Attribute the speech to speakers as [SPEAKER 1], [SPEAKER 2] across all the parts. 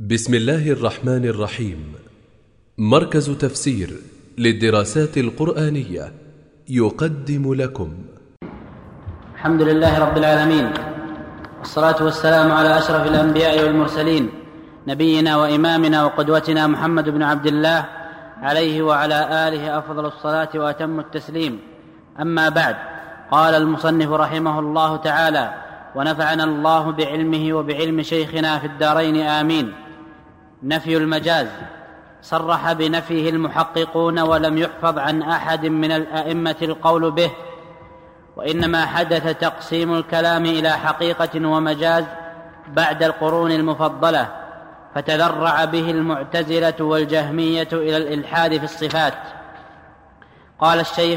[SPEAKER 1] بسم الله الرحمن الرحيم. مركز تفسير للدراسات القرآنية يقدم لكم.
[SPEAKER 2] الحمد لله رب العالمين، والصلاة والسلام على أشرف الأنبياء والمرسلين، نبينا وإمامنا وقدوتنا محمد بن عبد الله، عليه وعلى آله أفضل الصلاة وأتم التسليم. أما بعد، قال المصنف رحمه الله تعالى: ونفعنا الله بعلمه وبعلم شيخنا في الدارين آمين. نفي المجاز صرح بنفيه المحققون، ولم يحفظ عن أحد من الأئمة القول به، وإنما حدث تقسيم الكلام إلى حقيقة ومجاز بعد القرون المفضلة، فتذرع به المعتزلة والجهمية إلى الإلحاد في الصفات. قال الشيخ: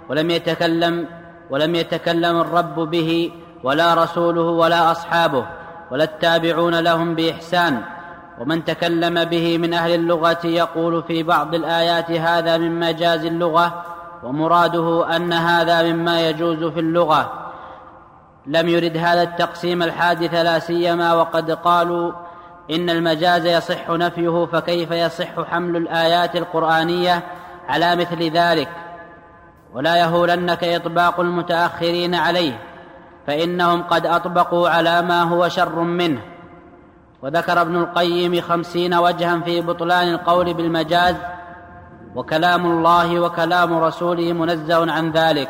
[SPEAKER 2] ولم يتكلم الرب به ولا رسوله ولا أصحابه ولا التابعون لهم بإحسان. ومن تكلم به من أهل اللغة يقول في بعض الآيات هذا من مجاز اللغة، ومراده أن هذا مما يجوز في اللغة. لم يرد هذا التقسيم الحادث، لا سيما وقد قالوا إن المجاز يصح نفيه، فكيف يصح حمل الآيات القرآنية على مثل ذلك؟ ولا يهولنك إطباق المتأخرين عليه، فإنهم قد أطبقوا على ما هو شر منه. وذكر ابن القيم 50 وجها في بطلان القول بالمجاز، وكلام الله وكلام رسوله منزه عن ذلك.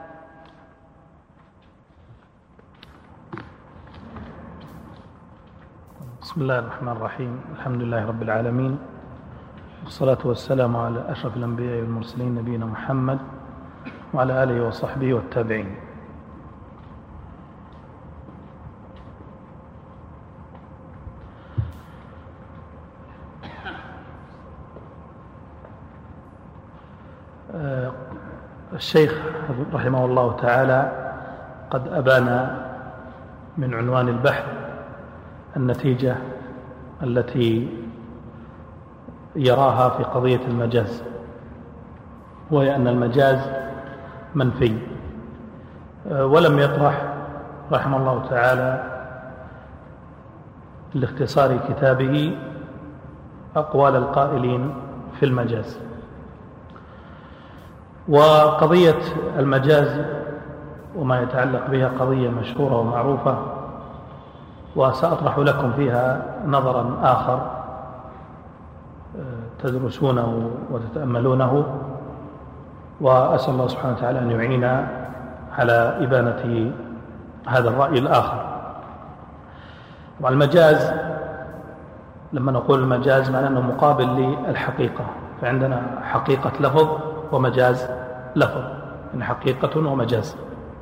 [SPEAKER 3] بسم الله الرحمن الرحيم. الحمد لله رب العالمين، والصلاة والسلام على أشرف الأنبياء والمرسلين، نبينا محمد وعلى آله وصحبه والتابعين. الشيخ رحمه الله تعالى قد أبان من عنوان البحث النتيجة التي يراها في قضية المجاز، وهي أن المجاز منفي. ولم يطرح رحمه الله تعالى لاختصار كتابه أقوال القائلين في المجاز. وقضية المجاز وما يتعلق بها قضية مشهورة ومعروفة، وسأطرح لكم فيها نظرا آخر تدرسونه وتتأملونه، وأسأل الله سبحانه وتعالى أن يعيننا على إبانة هذا الرأي الآخر. والمجاز، لما نقول المجاز معناه أنه مقابل للحقيقة، فعندنا حقيقة لفظ ومجاز لفظ، يعني حقيقة ومجاز.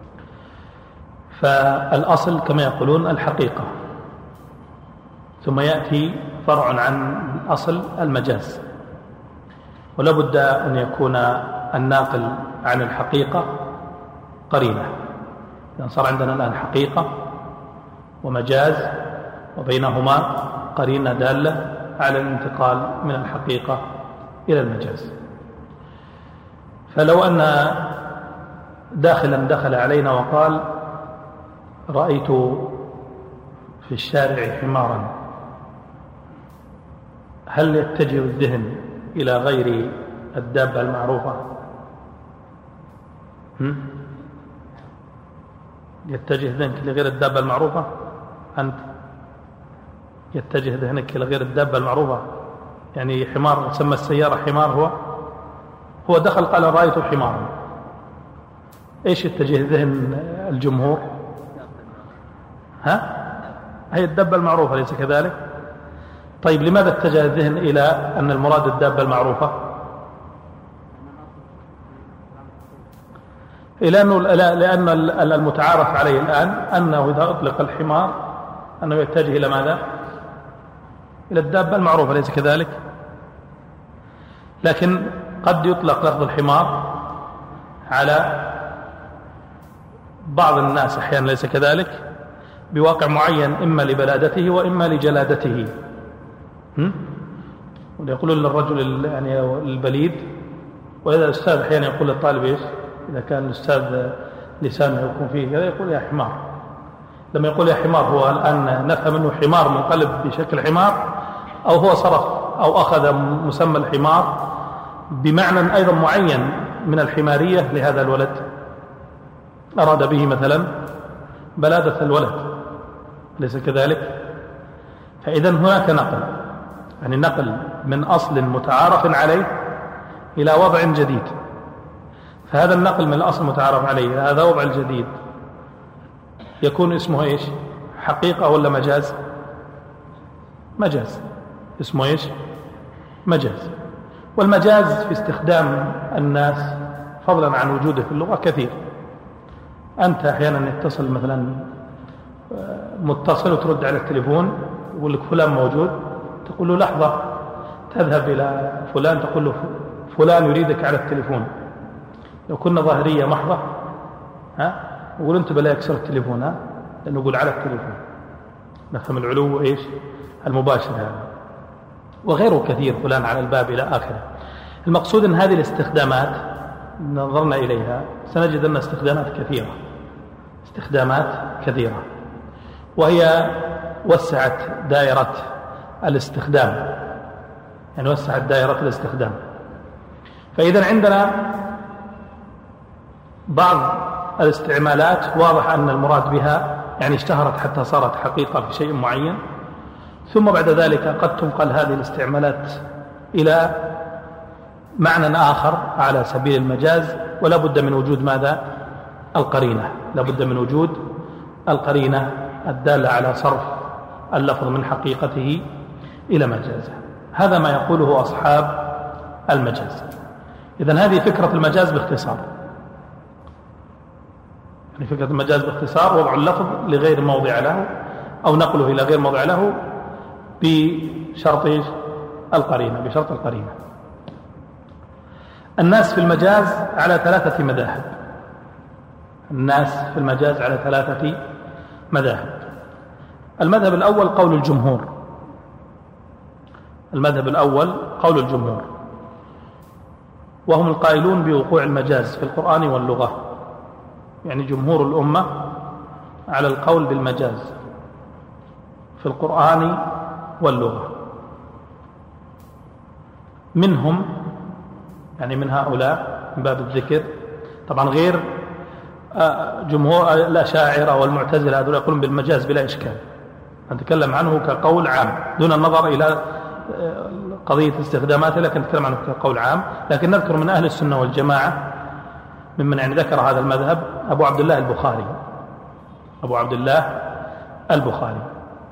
[SPEAKER 3] فالأصل كما يقولون الحقيقة، ثم يأتي فرع عن الأصل المجاز، ولا بد أن يكون الناقل عن الحقيقة قرينة. يعني صار عندنا الآن حقيقة ومجاز، وبينهما قرينة دالة على الانتقال من الحقيقة إلى المجاز. فلو أن داخلا دخل علينا وقال: رأيت في الشارع حمارا، هل يتجه الذهن إلى غير الدابة المعروفة؟ يتجه ذهنك لغير الدابة المعروفة؟ أنت يتجه ذهنك إلى غير الدابة المعروفة؟ يعني حمار، سمى السيارة حمار، هو دخل قال: رأيت حمارا. إيش يتجه ذهن الجمهور؟ هي الدابة المعروفة، ليس كذلك؟ طيب، لماذا اتجه الذهن إلى أن المراد الدابة المعروفة؟ لأن المتعارف عليه الآن أنه إذا أطلق الحمار أنه يتجه إلى ماذا؟ إلى الدابة المعروفة، ليس كذلك؟ لكن قد يطلق لفظ الحمار على بعض الناس أحيانا، ليس كذلك؟ بواقع معين، إما لبلادته وإما لجلادته. ويقولون للرجل يعني البليد، وإذا الأستاذ أحيانا يقول للطالب إيش؟ إذا كان الأستاذ لسانه يكون فيه كذا يقول: يا حمار. لما يقول يا حمار، هو الآن نفهم أنه حمار منقلب بشكل حمار، أو هو صرف أو أخذ مسمى الحمار بمعنى أيضا معين من الحمارية لهذا الولد، أراد به مثلا بلادة الولد، ليس كذلك؟ فإذا هناك نقل، يعني نقل من أصل متعارف عليه إلى وضع جديد. فهذا النقل من الأصل المتعارف عليه إلى هذا الوضع الجديد يكون اسمه إيش؟ حقيقة ولا مجاز؟ مجاز. اسمه إيش؟ مجاز. والمجاز في استخدام الناس فضلا عن وجوده في اللغة كثير. أنت أحيانا يتصل مثلا متصل وترد على التليفون يقول لك فلان موجود، تقول له لحظة، تذهب إلى فلان تقول له فلان يريدك على التليفون. لو كنا ظاهرية محضة يقول أنت بلا يكسر التليفون، لأنه يقول على التليفون. نفهم العلو إيش؟ المباشر هذا. وغيره كثير، فلان على الباب إلى آخره. المقصود أن هذه الاستخدامات نظرنا إليها سنجد أن استخدامات كثيرة، وهي وسعت دائرة الاستخدام، يعني وسعت دائرة الاستخدام. فإذا عندنا بعض الاستعمالات واضح أن المراد بها يعني اشتهرت حتى صارت حقيقة في شيء معين، ثم بعد ذلك قد تنقل هذه الاستعمالات إلى معنى آخر على سبيل المجاز، ولا بد من وجود ماذا؟ القرينة. لا بد من وجود القرينة الدالة على صرف اللفظ من حقيقته إلى مجازه. هذا ما يقوله أصحاب المجاز. إذن هذه فكرة المجاز باختصار، يعني فكرة المجاز باختصار وضع اللفظ لغير موضع له أو نقله إلى غير موضع له بشرط القرينة، بشرط القرينة. الناس في المجاز على 3 مذاهب. الناس في المجاز على 3 مذاهب. المذهب الأول قول الجمهور. المذهب الأول قول الجمهور، وهم القائلون بوقوع المجاز في القرآن واللغة، يعني جمهور الأمة على القول بالمجاز في القرآن واللغة. منهم يعني من هؤلاء من باب الذكر طبعا غير جمهور الأشاعرة والمعتزلة، هذول يقولون بالمجاز بلا إشكال، نتكلم عنه كقول عام دون النظر إلى قضية استخداماته، لكن نتكلم عنه كقول عام. لكن نذكر من أهل السنة والجماعة ممن يعني ذكر هذا المذهب أبو عبد الله البخاري. أبو عبد الله البخاري،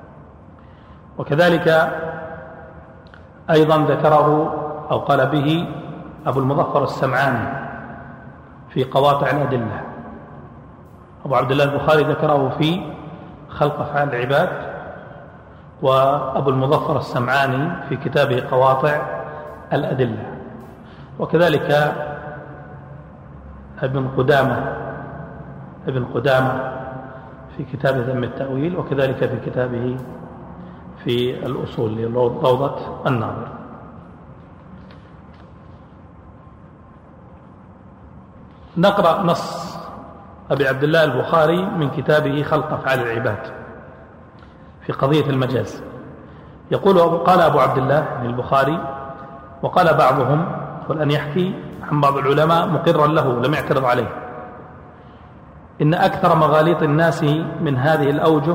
[SPEAKER 3] وكذلك أيضا ذكره أو قال به أبو المظفر السمعاني في قواطع الأدلة. أبو عبد الله البخاري ذكره في خلق أفعال العباد، وأبو المظفر السمعاني في كتابه قواطع الأدلة، وكذلك ابن قدامة في كتابه ذم التأويل، وكذلك في كتابه في الأصول روضة الناظر. نقرأ نص أبي عبد الله البخاري من كتابه خلق أفعال العباد في قضية المجاز. يقول قال أبو عبد الله البخاري، وقال بعضهم، والآن يحكي عن بعض العلماء مقرا له لم يعترض عليه، إن أكثر مغاليط الناس من هذه الأوجه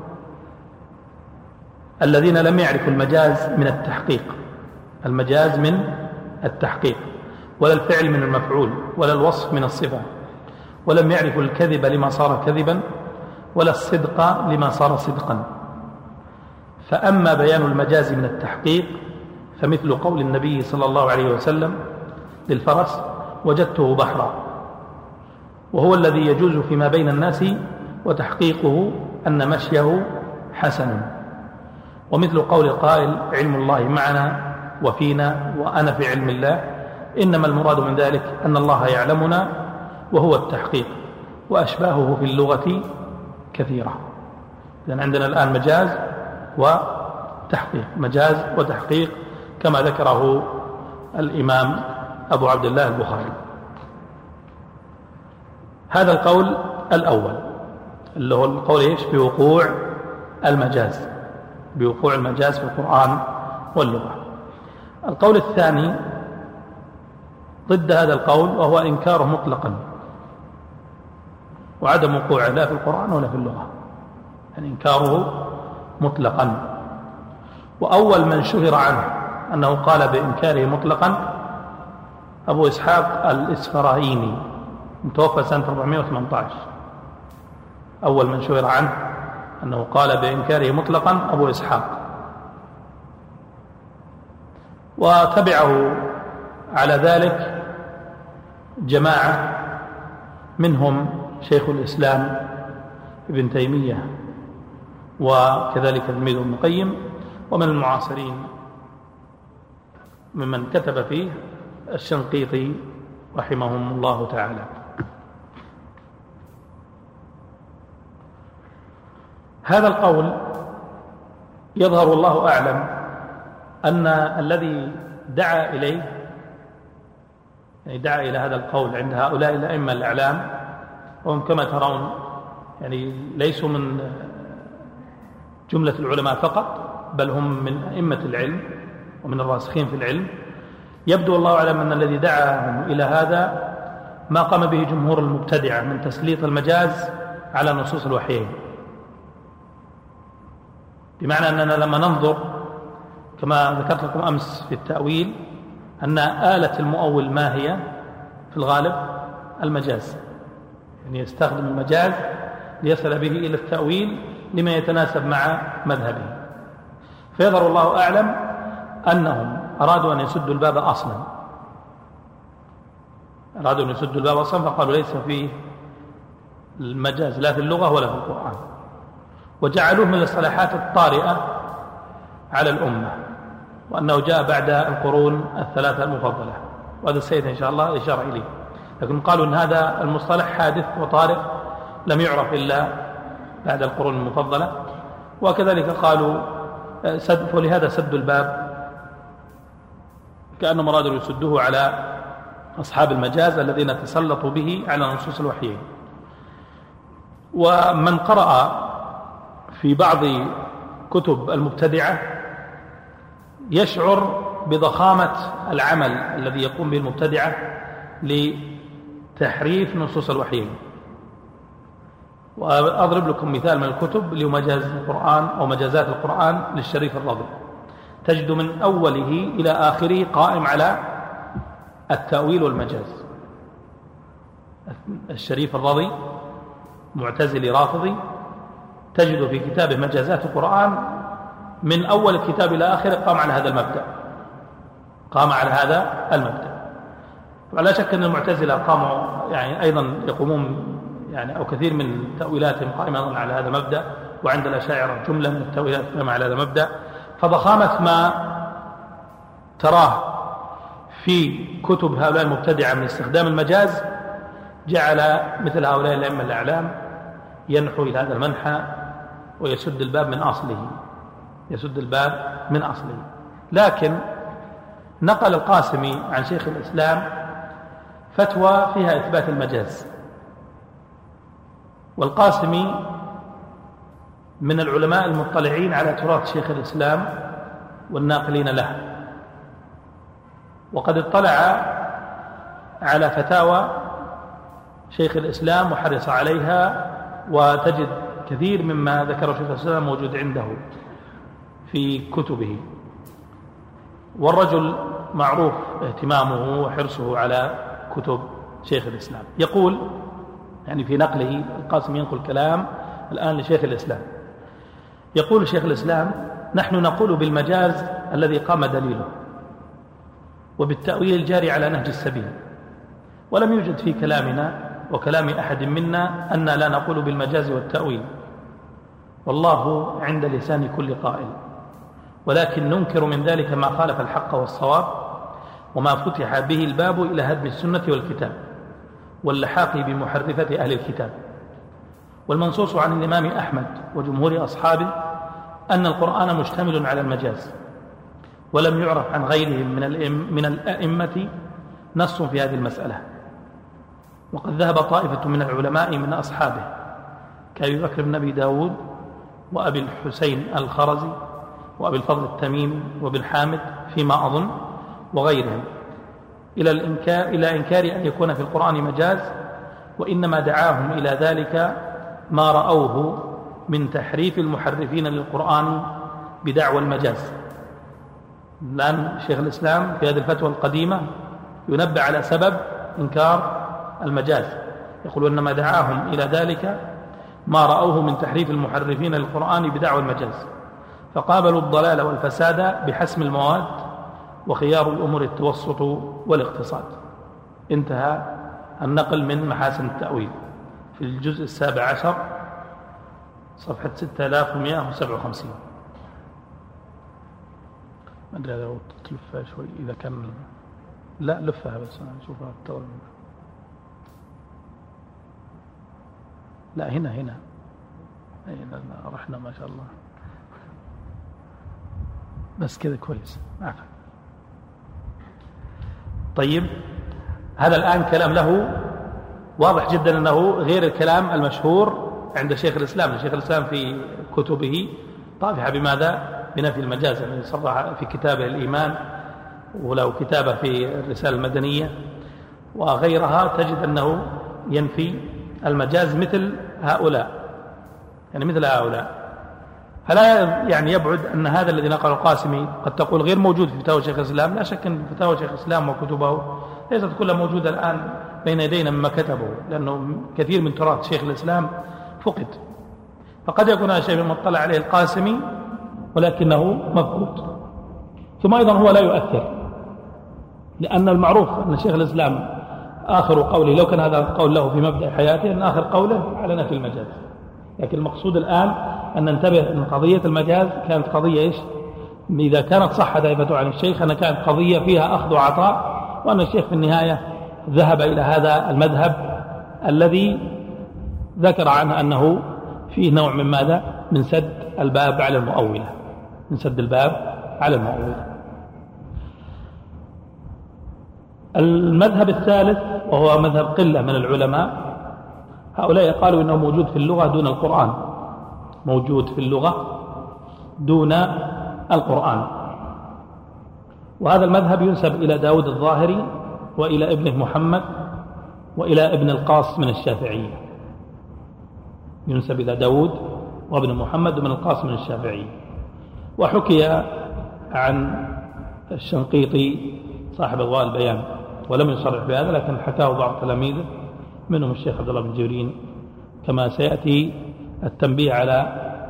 [SPEAKER 3] الذين لم يعرفوا المجاز من التحقيق، المجاز من التحقيق، ولا الفعل من المفعول، ولا الوصف من الصفة، ولم يعرفوا الكذب لما صار كذبا، ولا الصدق لما صار صدقا. فأما بيان المجاز من التحقيق فمثل قول النبي صلى الله عليه وسلم للفرس: وجدته بحرا، وهو الذي يجوز فيما بين الناس، وتحقيقه أن مشيه حسن. ومثل قول القائل: علم الله معنا وفينا وأنا في علم الله، إنما المراد من ذلك أن الله يعلمنا، وهو التحقيق، وأشباهه في اللغة كثيرة. لأن عندنا الآن مجاز وتحقيق، مجاز وتحقيق كما ذكره الإمام أبو عبد الله البخاري. هذا القول الأول اللي هو القول إيش؟ بوقوع المجاز، بوقوع المجاز في القرآن واللغة. القول الثاني ضد هذا القول، وهو إنكاره مطلقا وعدم وقوعه لا في القرآن ولا في اللغة، يعني إنكاره مطلقا. وأول من شهر عنه أنه قال بإنكاره مطلقا أبو إسحاق الإسفرايني، متوفى سنة 418. أول من شهر عنه أنه قال بإنكاره مطلقا أبو إسحاق، وتبعه على ذلك جماعة منهم شيخ الإسلام ابن تيمية، وكذلك تلميذه ابن القيم، ومن المعاصرين ممن كتب فيه الشنقيطي رحمهم الله تعالى. هذا القول يظهر الله أعلم أن الذي دعا إليه، يعني دعا إلى هذا القول عند هؤلاء الأئمة الأعلام، وهم كما ترون يعني ليسوا من جملة العلماء فقط، بل هم من أئمة العلم ومن الراسخين في العلم. يبدو الله أعلم أن الذي دعاهم إلى هذا ما قام به جمهور المبتدعة من تسليط المجاز على نصوص الوحيين، بمعنى أننا لما ننظر كما ذكرت لكم أمس في التأويل أن آلة المؤول ما هي في الغالب؟ المجاز، يعني يستخدم المجاز ليصل به إلى التأويل لما يتناسب مع مذهبه. فيظهر الله أعلم أنهم أرادوا أن يسدوا الباب أصلا، أرادوا أن يسدوا الباب أصلا، فقالوا ليس فيه المجاز لا في اللغة ولا في القرآن، وجعلوه من الاصطلاحات الطارئة على الأمة، وأنه جاء بعد القرون الثلاثة المفضلة، وهذا السيد إن شاء الله إشارة إليه. لكن قالوا أن هذا المصطلح حادث وطارئ لم يعرف إلا بعد القرون المفضلة، وكذلك قالوا ولهذا سدوا الباب كأنهم أرادوا يسدوه على أصحاب المجاز الذين تسلطوا به على نصوص الوحيين. ومن قرأ في بعض كتب المبتدعة يشعر بضخامة العمل الذي يقوم به المبتدعة لتحريف نصوص الوحيين. وأضرب لكم مثال من الكتب لمجاز القرآن أو مجازات القرآن للشريف الرضي، تجد من أوله إلى آخره قائم على التأويل والمجاز. الشريف الرضي معتزلي رافضي، تجد في كتابه مجازات القرآن من أول الكتاب إلى آخره قام على هذا المبدأ، قام على هذا المبدأ. ولا شك أن المعتزلة قاموا يعني أيضا يقومون يعني أو كثير من تأويلاتهم قائمة على هذا المبدأ، وعند الأشاعرة جملة من التأويلات قائمة على هذا المبدأ. فضخامة ما تراه في كتب هؤلاء المبتدعة من استخدام المجاز جعل مثل هؤلاء الأئمة الأعلام ينحو إلى هذا المنحى ويسد الباب من أصله، يسد الباب من أصله. لكن نقل القاسمي عن شيخ الإسلام فتوى فيها إثبات المجاز، والقاسمي من العلماء المطلعين على تراث شيخ الإسلام والناقلين له، وقد اطلع على فتاوى شيخ الإسلام وحرص عليها، وتجد كثير مما ذكره شيخ الإسلام موجود عنده في كتبه. والرجل معروف اهتمامه وحرصه على كتب شيخ الإسلام. يقول يعني في نقله، القاسم ينقل كلام الآن لشيخ الإسلام، يقول شيخ الإسلام: نحن نقول بالمجاز الذي قام دليله، وبالتأويل الجاري على نهج السبيل، ولم يوجد في كلامنا وكلام أحد منا أن لا نقول بالمجاز والتأويل، والله عند لسان كل قائل، ولكن ننكر من ذلك ما خالف الحق والصواب، وما فتح به الباب إلى هدم السنة والكتاب واللحاق بمحرفة أهل الكتاب. والمنصوص عن الإمام أحمد وجمهور أصحابه أن القرآن مشتمل على المجاز، ولم يعرف عن غيرهم من الأئمة نص في هذه المسألة. وقد ذهب طائفة من العلماء من أصحابه كأبي بكر بن أبي داود وأبي الحسين الخرزي وأبي الفضل التميمي وابن حامد فيما أظن وغيرهم إلى إنكار أن يكون في القرآن مجاز، وإنما دعاهم إلى ذلك ما رأوه من تحريف المحرفين للقرآن بدعوى المجاز. الآن شيخ الإسلام في هذه الفتوى القديمة ينبه على سبب إنكار المجاز، يقول إنما دعاهم إلى ذلك ما رأوه من تحريف المحرفين للقرآن بدعوى المجاز، فقابلوا الضلال والفساد بحسم المواد، وخيار الأمور التوسط والاقتصاد. انتهى النقل من محاسن التأويل في الجزء 17 صفحة 6157. ما أدري لو تلفها شوي إذا كان، لا لفها بس أنا أشوفها التوالي. لا هنا رحنا ما شاء الله، بس كذا كويس. طيب هذا الآن كلام له واضح جدا أنه غير الكلام المشهور عند شيخ الإسلام. شيخ الإسلام في كتبه طافحة بماذا؟ بنفي المجاز، يعني صرح في كتابه الإيمان، ولو كتابه في الرسالة المدنية وغيرها تجد أنه ينفي المجاز مثل هؤلاء، يعني مثل هؤلاء. فلا يعني يبعد أن هذا الذي نقل القاسمي قد تقول غير موجود في فتاوى شيخ الإسلام. لا شك أن فتاوى شيخ الإسلام وكتبه ليست كلها موجودة الآن بين يدينا مما كتبه، لأنه كثير من تراث شيخ الإسلام فقد، فقد يكون هذا شيء مما اطلع عليه القاسمي ولكنه مفقود. ثم أيضا هو لا يؤثر، لأن المعروف أن شيخ الإسلام آخر قوله، لو كان هذا القول له في مبدأ حياته، أن آخر قوله على نفي المجاز. لكن المقصود الآن أن ننتبه أن قضية المجاز كانت قضية إيش؟ إذا كانت صح دائبة عن الشيخ أنها كانت قضية فيها أخذ وعطاء، وأن الشيخ في النهاية ذهب إلى هذا المذهب الذي ذكر عنه أنه فيه نوع من ماذا؟ من سد الباب على المؤولة، من سد الباب على المؤولة. المذهب الثالث وهو مذهب قلة من العلماء، هؤلاء قالوا إنه موجود في اللغة دون القرآن، موجود في اللغة دون القرآن. وهذا المذهب ينسب إلى داود الظاهري وإلى ابنه محمد وإلى ابن القاص من الشافعية، ينسب إلى داود وابن محمد وابن القاص من الشافعية. وحكي عن الشنقيطي صاحب أضواء البيان ولم يصرح بهذا، لكن حكاه بعض تلاميذه منهم الشيخ عبد الله بن جبرين، كما سيأتي التنبيه على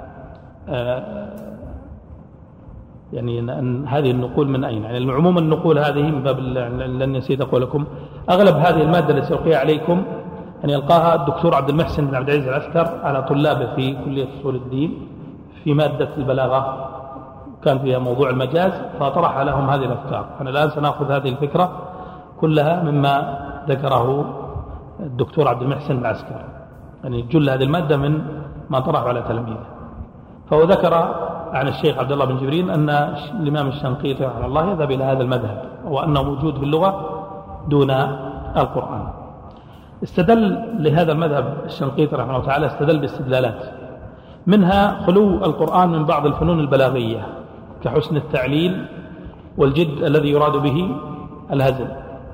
[SPEAKER 3] يعني أن هذه النقول من أين. يعني عموما النقول هذه من باب لن نسيت أقول لكم أغلب هذه المادة التي سألقيها عليكم يعني يلقاها الدكتور عبد المحسن بن عبد العزيز العسكر على طلابه في كلية أصول الدين في مادة البلاغة، كان فيها موضوع المجاز فطرح لهم هذه الأفكار. أنا الآن سنأخذ هذه الفكرة كلها مما ذكره الدكتور عبد المحسن العسكر، يعني جل هذه المادة من ما طرحه على تلاميذه. فهو ذكر عن الشيخ عبد الله بن جبرين أن الإمام الشنقيطي رحمه الله يذهب إلى هذا المذهب، وأنه موجود في اللغة دون القرآن. استدل لهذا المذهب الشنقيطي رحمه الله تعالى، استدل باستدلالات، منها خلو القرآن من بعض الفنون البلاغية كحسن التعليل والجد الذي يراد به الهزل.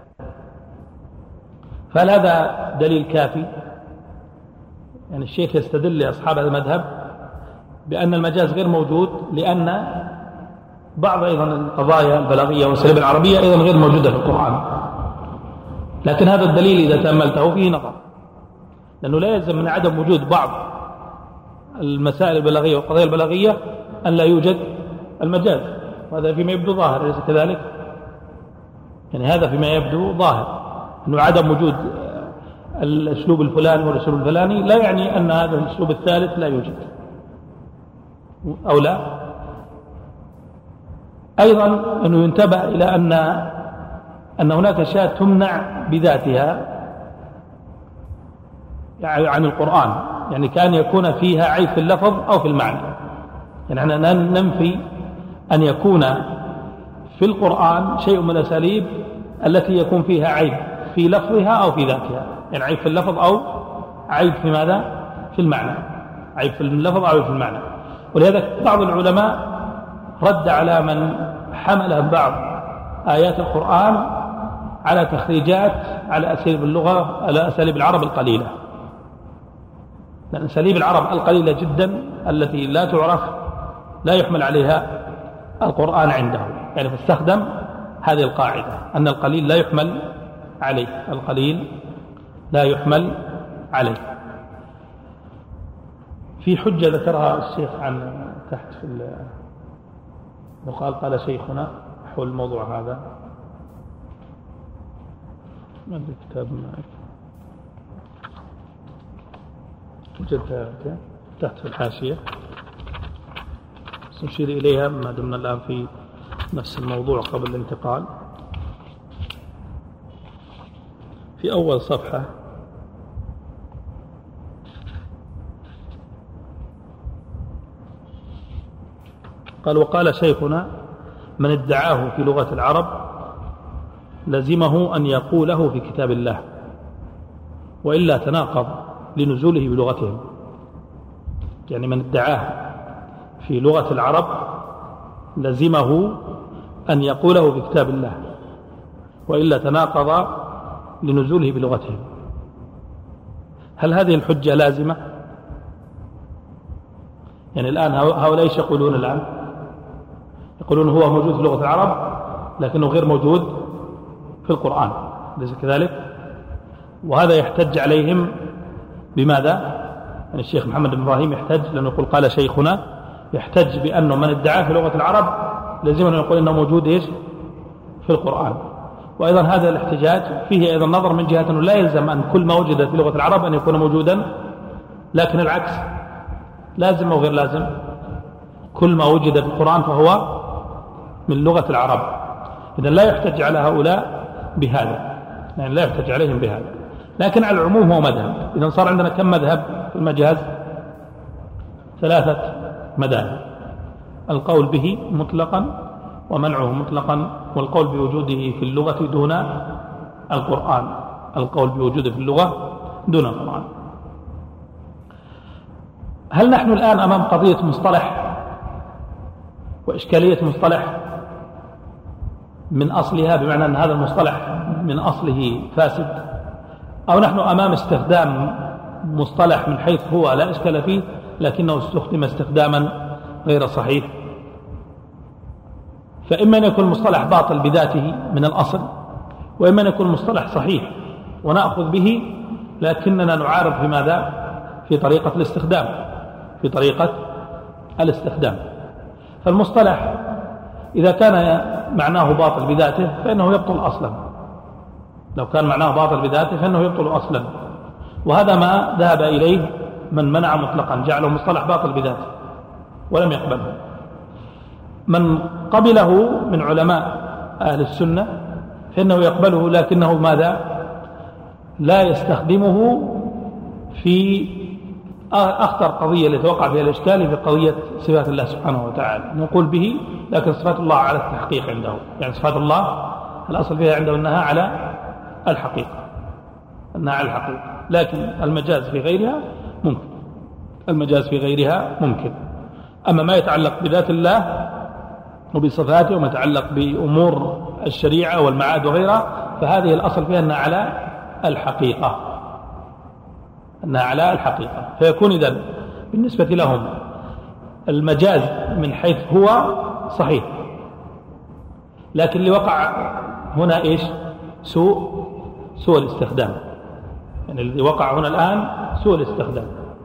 [SPEAKER 3] فهل هذا دليل كافي؟ يعني الشيخ يستدل لأصحاب هذا المذهب بأن المجاز غير موجود، لأن بعض أيضا القضايا البلاغية والأساليب العربية أيضا غير موجودة في القرآن. لكن هذا الدليل إذا تأملته فيه نظر، لأنه لا يلزم من عدم وجود بعض المسائل البلاغية والقضايا البلاغية أن لا يوجد المجاز، وهذا فيما يبدو ظاهر، أليس كذلك؟ يعني هذا فيما يبدو ظاهر، أنه عدم وجود الأسلوب الفلاني والأسلوب الفلاني لا يعني أن هذا الأسلوب الثالث لا يوجد أو لا. أيضا أنه ينتبه إلى أن هناك أشياء تمنع بذاتها عن القرآن، يعني كان يكون فيها عيب في اللفظ أو في المعنى. يعني نحن ننفي أن يكون في القرآن شيء من الأساليب التي يكون فيها عيب في لفظها أو في ذاتها، يعني عيب في اللفظ أو عيب في ماذا؟ في المعنى، عيب في اللفظ أو في المعنى. ولهذا بعض العلماء رد على من حمل بعض آيات القرآن على تخريجات على أساليب اللغة، على أساليب العرب القليلة، لأن أساليب العرب القليلة جدا التي لا تعرف لا يحمل عليها القرآن عنده، يعني فاستخدم هذه القاعدة أن القليل لا يحمل عليه، القليل لا يحمل عليه. في حجة ذكرها الشيخ عن تحت في قال شيخنا حول الموضوع هذا، ما عندي كتاب معك، وجدتها تحت في الحاشية نشير إليها ما دمنا الآن في نفس الموضوع قبل الانتقال. في أول صفحة قال: وقال شيخنا: من ادعاه في لغة العرب لزمه أن يقوله في كتاب الله، وإلا تناقض لنزوله بلغتهم. يعني من ادعاه في لغة العرب لزمه أن يقوله في كتاب الله، وإلا تناقض لنزوله بلغتهم. هل هذه الحجة لازمة؟ يعني الآن هؤلاء ايش يقولون الآن؟ يقولون هو موجود في لغة العرب لكنه غير موجود في القرآن، ليس كذلك؟ وهذا يحتج عليهم بماذا؟ يعني الشيخ محمد بن إبراهيم يحتج لأنه يقول قال شيخنا، يحتج بأنه من ادعاه في لغة العرب لازم أن يقول إنه موجود إيش في القرآن. وأيضا هذا الاحتجاج فيه أيضا نظر من جهة أنه لا يلزم أن كل ما وجد في لغة العرب أن يكون موجودا، لكن العكس لازم أو غير لازم، كل ما وجد في القرآن فهو من لغة العرب. إذن لا يحتج على هؤلاء بهذا، يعني لا يحتج عليهم بهذا، لكن على العموم هو مذهب. إذن صار عندنا كم مذهب في المجاز؟ 3 مذاهب: القول به مطلقا، ومنعه مطلقا، والقول بوجوده في اللغة دون القرآن، القول بوجوده في اللغة دون القرآن. هل نحن الآن أمام قضية مصطلح وإشكالية مصطلح من أصلها، بمعنى أن هذا المصطلح من أصله فاسد، أو نحن أمام استخدام مصطلح من حيث هو لا إشكال فيه لكنه استخدم استخداما غير صحيح؟ فإما أن يكون المصطلح باطل بذاته من الأصل، وإما أن يكون المصطلح صحيح ونأخذ به لكننا نعارض في ماذا؟ في طريقة الاستخدام، في طريقة الاستخدام. فالمصطلح إذا كان معناه باطل بذاته فإنه يبطل أصلا، لو كان معناه باطل بذاته فإنه يبطل أصلا، وهذا ما ذهب إليه من منع مطلقا، جعله مصطلح باطل بذاته ولم يقبله. من قبله من علماء أهل السنة فإنه يقبله، لكنه ماذا؟ لا يستخدمه في أخطر قضية التي وقع فيها الإشكال في قضية صفات الله سبحانه وتعالى. نقول به لكن صفات الله على التحقيق عنده، يعني صفات الله الأصل فيها عنده أنها على الحقيقة، أنها على الحقيقة، لكن المجاز في غيرها ممكن، المجاز في غيرها ممكن. أما ما يتعلق بذات الله وبصفاته وما يتعلق بأمور الشريعة والمعاد وغيرها فهذه الأصل فيها أنها على الحقيقة، أنها على الحقيقة. فيكون إذن بالنسبة لهم المجاز من حيث هو صحيح، لكن اللي وقع هنا إيش؟ سوء الاستخدام، يعني الذي وقع هنا الآن سوء الاستخدام.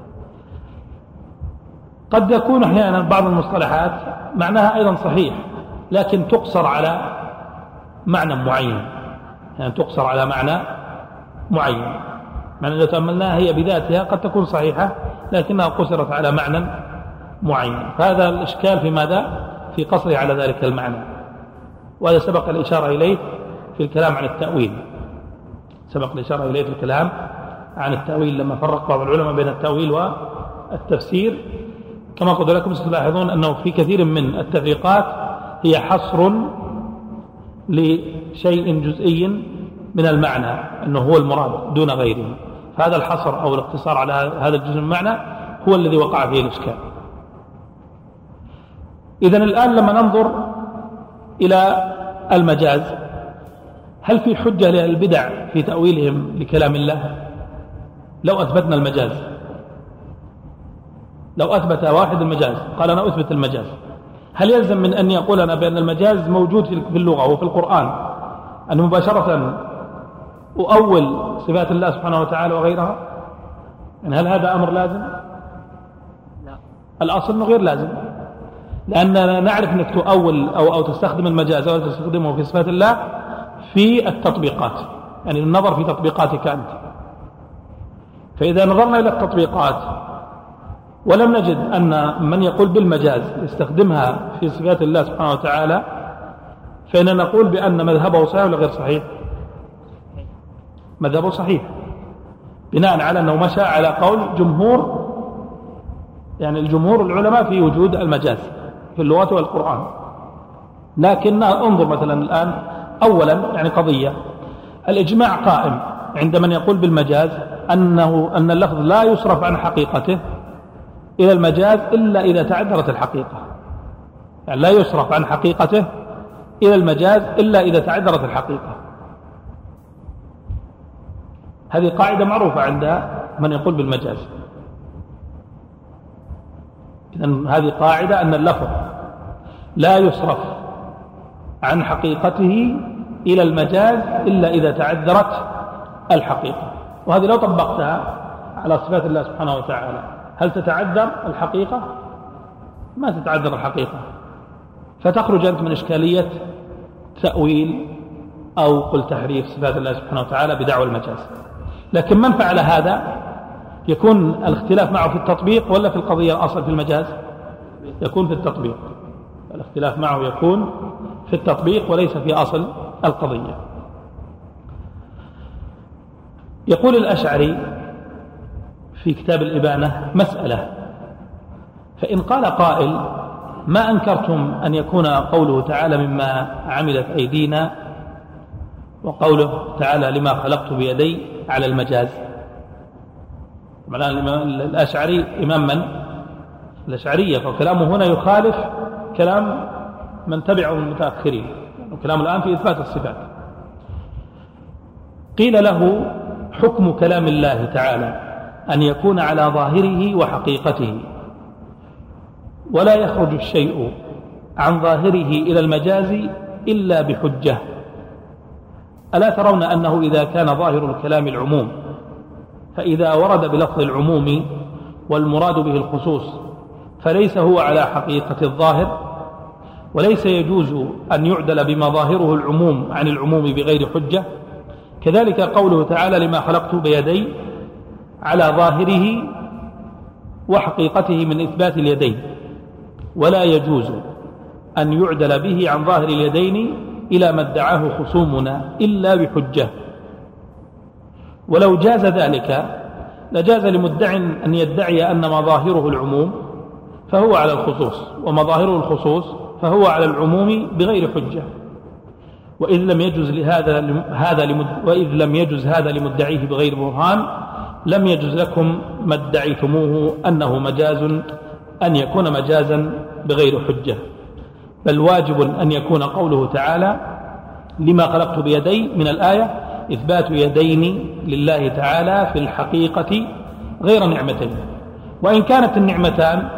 [SPEAKER 3] قد يكون أحيانا بعض المصطلحات معناها أيضا صحيح لكن تقصر على معنى معين، يعني تقصر على معنى معين، معنى إذا تأملناها هي بذاتها قد تكون صحيحة لكنها قصرت على معنى معين. فهذا الإشكال في ماذا؟ في قصره على ذلك المعنى، وهذا سبق الإشارة إليه في الكلام عن التأويل، سبق الإشارة إليه في الكلام عن التأويل لما فرق بعض العلماء بين التأويل والتفسير. كما قلت لكم ستلاحظون أنه في كثير من التفريقات هي حصر لشيء جزئي من المعنى أنه هو المراد دون غيره، فهذا الحصر أو الاقتصار على هذا الجزء من المعنى هو الذي وقع فيه الإشكال. إذن الآن لما ننظر إلى المجاز، هل في حجة للبدع في تأويلهم لكلام الله؟ لو أثبتنا المجاز، لو أثبت واحد المجاز قال أنا أثبت المجاز، هل يلزم من أن يقول أنا بأن المجاز موجود في اللغة وفي القرآن أن مباشرة أؤول صفات الله سبحانه وتعالى وغيرها؟ يعني هل هذا أمر لازم؟
[SPEAKER 2] لا.
[SPEAKER 3] الأصل أنه غير لازم، لأننا نعرف أنك تؤول أو تستخدم المجاز أو تستخدمه في صفات الله في التطبيقات، يعني النظر في تطبيقاتك أنت. فإذا نظرنا إلى التطبيقات ولم نجد أن من يقول بالمجاز يستخدمها في صفات الله سبحانه وتعالى، فإننا نقول بأن مذهبه صحيح ولا غير صحيح؟ مذهبه صحيح، بناء على أنه مشى على قول جمهور، يعني الجمهور العلماء في وجود المجاز في اللغة والقرآن. لكن انظر مثلا الآن أولا، يعني قضية الإجماع قائم عند من يقول بالمجاز أن اللفظ لا يصرف عن حقيقته إلى المجاز إلا إذا تعذرت الحقيقة، يعني لا يصرف عن حقيقته إلى المجاز إلا إذا تعذرت الحقيقة. هذه قاعدة معروفة عند من يقول بالمجاز. إذن هذه قاعدة أن اللفظ لا يصرف عن حقيقته إلى المجاز إلا إذا تعذرت الحقيقة. وهذه لو طبقتها على صفات الله سبحانه وتعالى هل تتعذر الحقيقة؟ ما تتعذر الحقيقة، فتخرج أنت من إشكالية تأويل أو قل تحريف صفات الله سبحانه وتعالى بدعوى المجاز. لكن من فعل هذا يكون الاختلاف معه في التطبيق ولا في القضية الأصل في المجاز؟ يكون في التطبيق، الاختلاف معه يكون في التطبيق وليس في أصل القضية. يقول الأشعري في كتاب الإبانة مسألة: فإن قال قائل ما أنكرتم أن يكون قوله تعالى مما عملت أيدينا وقوله تعالى لما خلقت بيدي على المجاز؟ الأشعري إمام من؟ الأشعرية، فكلامه هنا يخالف كلام من تبعه من المتأخرين، وكلام الآن في إثبات الصفات. قيل له حكم كلام الله تعالى أن يكون على ظاهره وحقيقته ولا يخرج الشيء عن ظاهره إلى المجاز إلا بحجة. ألا ترون أنه إذا كان ظاهر الكلام العموم فإذا ورد بلفظ العموم والمراد به الخصوص فليس هو على حقيقة الظاهر، وليس يجوز أن يعدل بما ظاهره العموم عن العموم بغير حجة. كذلك قوله تعالى لما خلقت بيدي على ظاهره وحقيقته من إثبات اليدين، ولا يجوز أن يعدل به عن ظاهر اليدين إلى ما ادعاه خصومنا إلا بحجة. ولو جاز ذلك لجاز لمدع أن يدعي أن ما ظاهره العموم فهو على الخصوص، وما ظاهره الخصوص فهو على العموم بغير حجة. وإذ لم يجز هذا لمدعيه بغير برهان لم يجز لكم ما ادعيتموه أنه مجاز أن يكون مجازا بغير حجة، بل واجب أن يكون قوله تعالى لما خلقت بيدي من الآية إثبات يدين لله تعالى في الحقيقة غير نعمتين. وإن كانت النعمتان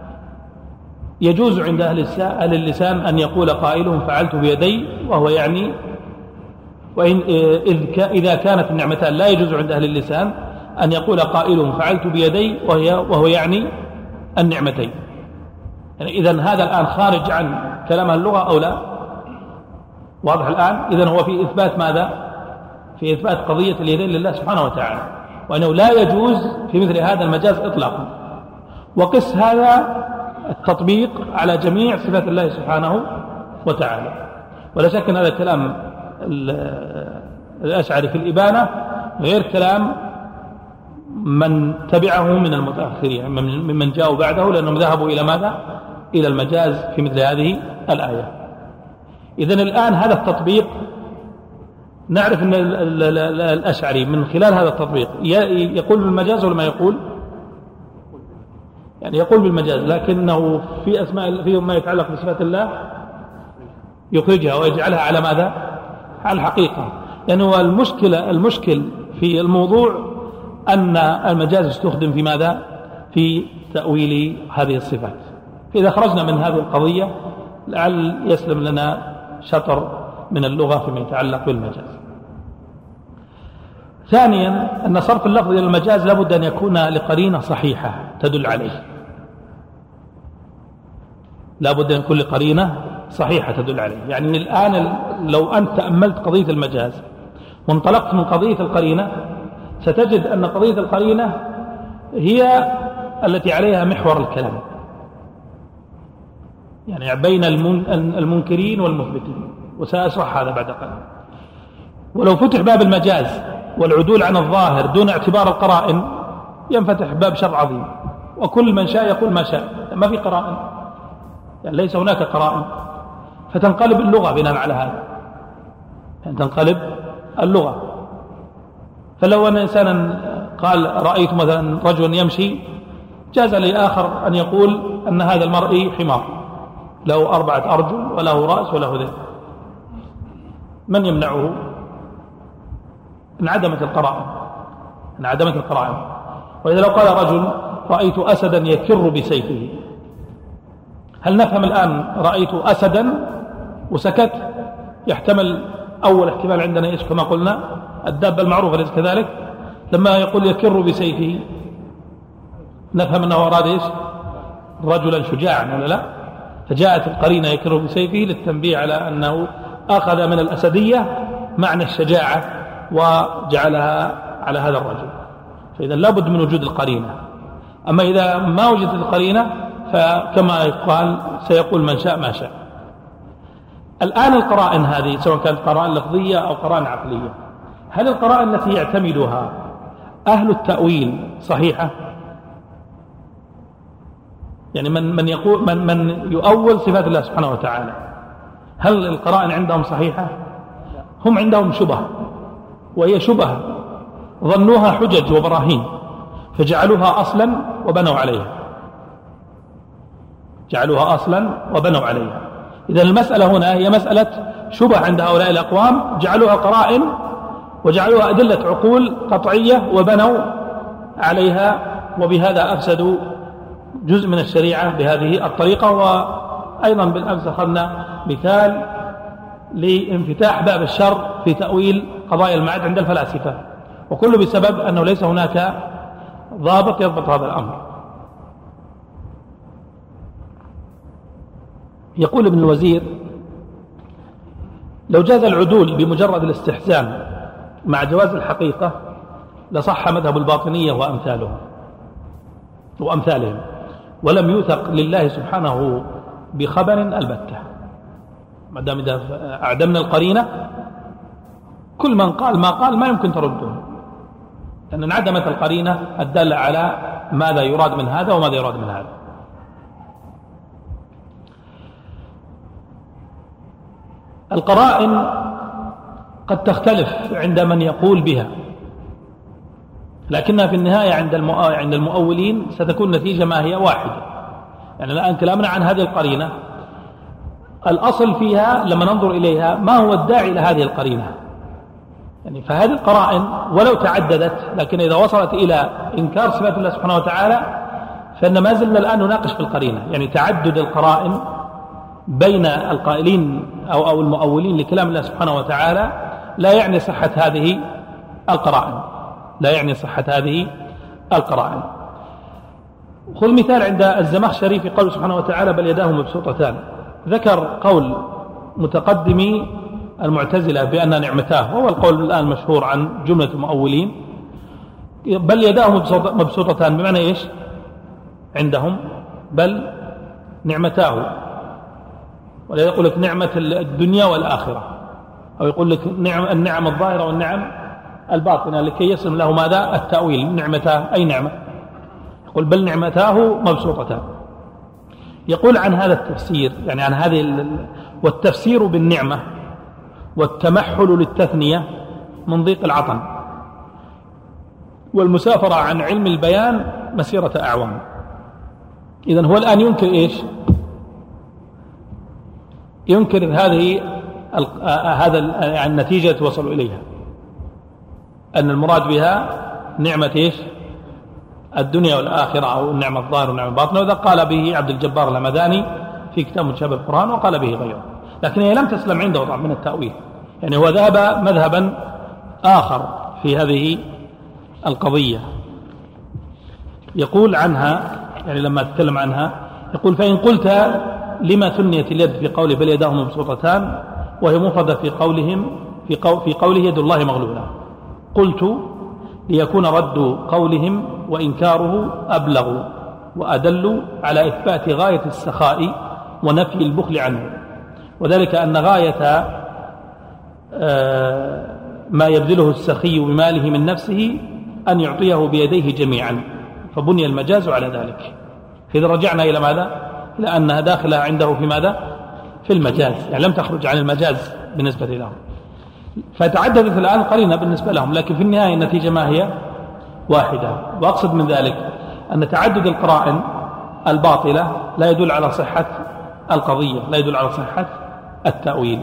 [SPEAKER 3] يجوز عند أهل اللسان أن يقول قائلهم فعلت بيدي، وهو يعني إذا كانت النعمتان لا يجوز عند أهل اللسان أن يقول قائلهم فعلت بيدي وهو يعني النعمتين. يعني إذن هذا الآن خارج عن كلام اللغة أو لا؟ واضح الآن؟ إذن هو في إثبات ماذا؟ في إثبات قضية اليدين لله سبحانه وتعالى، وأنه لا يجوز في مثل هذا المجاز إطلاقا. وقس هذا التطبيق على جميع صفات الله سبحانه وتعالى. ولا شك أن هذا كلام الأشعري في الإبانة غير كلام من تبعه من المتأخرين ممن جاءوا بعده، لأنهم ذهبوا إلى ماذا؟ إلى المجاز في مثل هذه الآية. إذن الآن هذا التطبيق نعرف أن الأشعري من خلال هذا التطبيق يقول بالمجاز ولا ما يقول؟ يعني يقول بالمجاز، لكنه في أسماء في ما يتعلق بصفات الله يخرجها ويجعلها على ماذا؟ على الحقيقة. لأنه المشكل في الموضوع أن المجاز يستخدم في ماذا؟ في تأويل هذه الصفات. فإذا خرجنا من هذه القضية لعل يسلم لنا شطر من اللغة فيما يتعلق بالمجاز. ثانيا أن صرف اللفظ إلى المجاز لابد أن يكون لقرينة صحيحة تدل عليه، لابد أن يكون لقرينة صحيحة تدل عليه. يعني الآن لو أنت تأملت قضية المجاز وانطلقت من قضية القرينة ستجد أن قضية القرينة هي التي عليها محور الكلام، يعني بين المنكرين والمثبتين، وسأشرح هذا بعد قليل. ولو فتح باب المجاز والعدول عن الظاهر دون اعتبار القرائن ينفتح باب شر عظيم، وكل من شاء يقول ما شاء، ما في قرائن، يعني ليس هناك قرائن، فتنقلب اللغة بناء على هذا، يعني تنقلب اللغة. فلو أن إنسانا قال رأيت مثلا رجل يمشي جاز لآخر أن يقول أن هذا المرء حمار له 4 أرجل وله رأس وله ذيل، من يمنعه؟ انعدمت القرائن. وإذا لو قال رجل رأيت أسدا يكر بسيفه، هل نفهم الآن رأيت أسدا وسكت؟ يحتمل أول احتمال عندنا إيش كما قلنا؟ الدابة المعروفة، ليس كذلك؟ لما يقول يكر بسيفه نفهم أنه أراد إيش؟ رجلا شجاعا ولا لا؟ فجاءت القرينة يكر بسيفه للتنبيه على أنه أخذ من الأسدية معنى الشجاعة وجعلها على هذا الرجل. فإذا لابد من وجود القرينة. أما إذا ما وجدت القرينة فكما يقال سيقول من شاء ما شاء. الآن القرائن هذه سواء كانت قرائن لفظية أو قرائن عقلية، هل القرائن التي يعتمدها أهل التأويل صحيحة؟ يعني من يؤول صفات الله سبحانه وتعالى، هل القرائن عندهم صحيحة؟ هم عندهم شبهة، وهي شبهة ظنوها حجج وبراهين فجعلوها أصلا وبنوا عليها. إذن المسألة هنا هي مسألة شبه عند هؤلاء الأقوام، جعلوها قرائن وجعلوها أدلة عقول قطعية وبنوا عليها، وبهذا أفسدوا جزء من الشريعة بهذه الطريقة. وأيضا بالأمس أخذنا مثال لانفتاح باب الشر في تأويل قضايا المعاد عند الفلاسفة، وكله بسبب أنه ليس هناك ضابط يضبط هذا الأمر. يقول ابن الوزير: لو جاز العدول بمجرد الاستحسان مع جواز الحقيقة لصح مذهب الباطنية وأمثالهم، ولم يوثق لله سبحانه بخبر البتة. ما دام إذا أعدمنا القرينة كل من قال ما يمكن ترده، لأن انعدمت القرينة الدالة على ماذا يراد من هذا وماذا يراد من هذا. القرائن قد تختلف عند من يقول بها، لكنها في النهاية عند المؤولين ستكون نتيجة ما هي واحدة. يعني الآن كلامنا عن هذه القرينة، الأصل فيها لما ننظر إليها ما هو الداعي لهذه القرينة. يعني فهذه القرائن ولو تعددت، لكن إذا وصلت إلى إنكار صفات الله سبحانه وتعالى فإن ما زلنا الآن نناقش في القرينة. يعني تعدد القرائن بين القائلين أو المؤولين لكلام الله سبحانه وتعالى لا يعني صحة هذه القرائن. خذ مثال عند الزمخشري في قوله سبحانه وتعالى: بل يداه مبسوطتان. ذكر قول متقدمي المعتزلة بأنها نعمتاه، وهو القول الآن المشهور عن جملة المؤولين. بل يداه مبسوطتان بمعنى إيش عندهم؟ بل نعمتاه، ولا يقول لك نعمة الدنيا والآخرة، أو يقول لك النعم الظاهرة والنعم الباطنة، لكي يسلم له ماذا؟ التأويل. نعمتاه أي نعمة؟ يقول بل نعمتاه مبسوطتان. يقول عن هذا التفسير، يعني عن هذه والتفسير بالنعمة والتمحل للتثنية من ضيق العطن، والمسافرة عن علم البيان مسيرة أعوام. إذن هو الآن ينكر إيش؟ ينكر هذه يعني النتيجة توصل إليها، أن المراد بها نعمة إيش؟ الدنيا والآخرة، أو النعمة الظاهرة والنعمة الباطنة. وذا قال به عبد الجبار الهمداني في كتاب متشابه القرآن، وقال به غيره، لكن هي لم تسلم عنده طبعا من التأويل. يعني هو ذهب مذهبا آخر في هذه القضية. يقول عنها، يعني لما تتكلم عنها يقول: فإن قلت لما ثنيت اليد في قوله بل يداه مبسوطتان وهي مفردة في قوله يد الله مغلولة، قلت ليكون رد قولهم وإنكاره أبلغ وأدل على إثبات غاية السخاء ونفي البخل عنه، وذلك أن غاية ما يبذله السخي بماله من نفسه أن يعطيه بيديه جميعا، فبني المجاز على ذلك. فإذا رجعنا إلى ماذا؟ إلى أنها داخلة عنده في ماذا؟ في المجاز، يعني لم تخرج عن المجاز بالنسبة لهم، فتعددت الآن قرينة بالنسبة لهم، لكن في النهاية النتيجة ما هي؟ واحدة. وأقصد من ذلك أن تعدد القرائن الباطلة لا يدل على صحة القضية، لا يدل على صحة التأويل.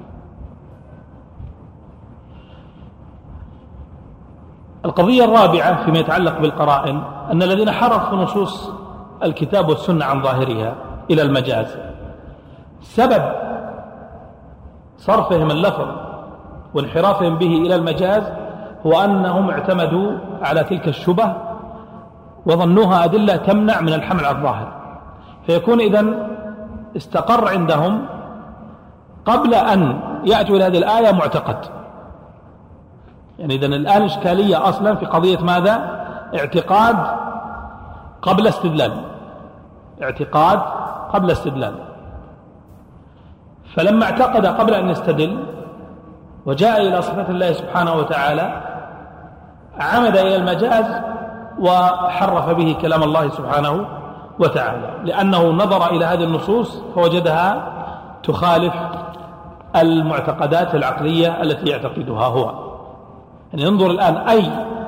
[SPEAKER 3] القضية الرابعة فيما يتعلق بالقرائن أن الذين حرفوا نصوص الكتاب والسنة عن ظاهرها إلى المجاز، سبب صرفهم اللفظ وانحرافهم به إلى المجاز هو أنهم اعتمدوا على تلك الشبه وظنوها أدلة تمنع من الحمل على الظاهر، فيكون إذن استقر عندهم قبل أن يأتوا إلى هذه الآية معتقد. يعني إذن الآن إشكالية أصلا في قضية ماذا؟ اعتقاد قبل استدلال، اعتقاد قبل استدلال. فلما اعتقد قبل أن يستدل وجاء إلى صفة الله سبحانه وتعالى عمد إلى المجاز وحرف به كلام الله سبحانه وتعالى، لأنه نظر إلى هذه النصوص فوجدها تخالف المعتقدات العقلية التي يعتقدها هو. يعني انظر الآن أي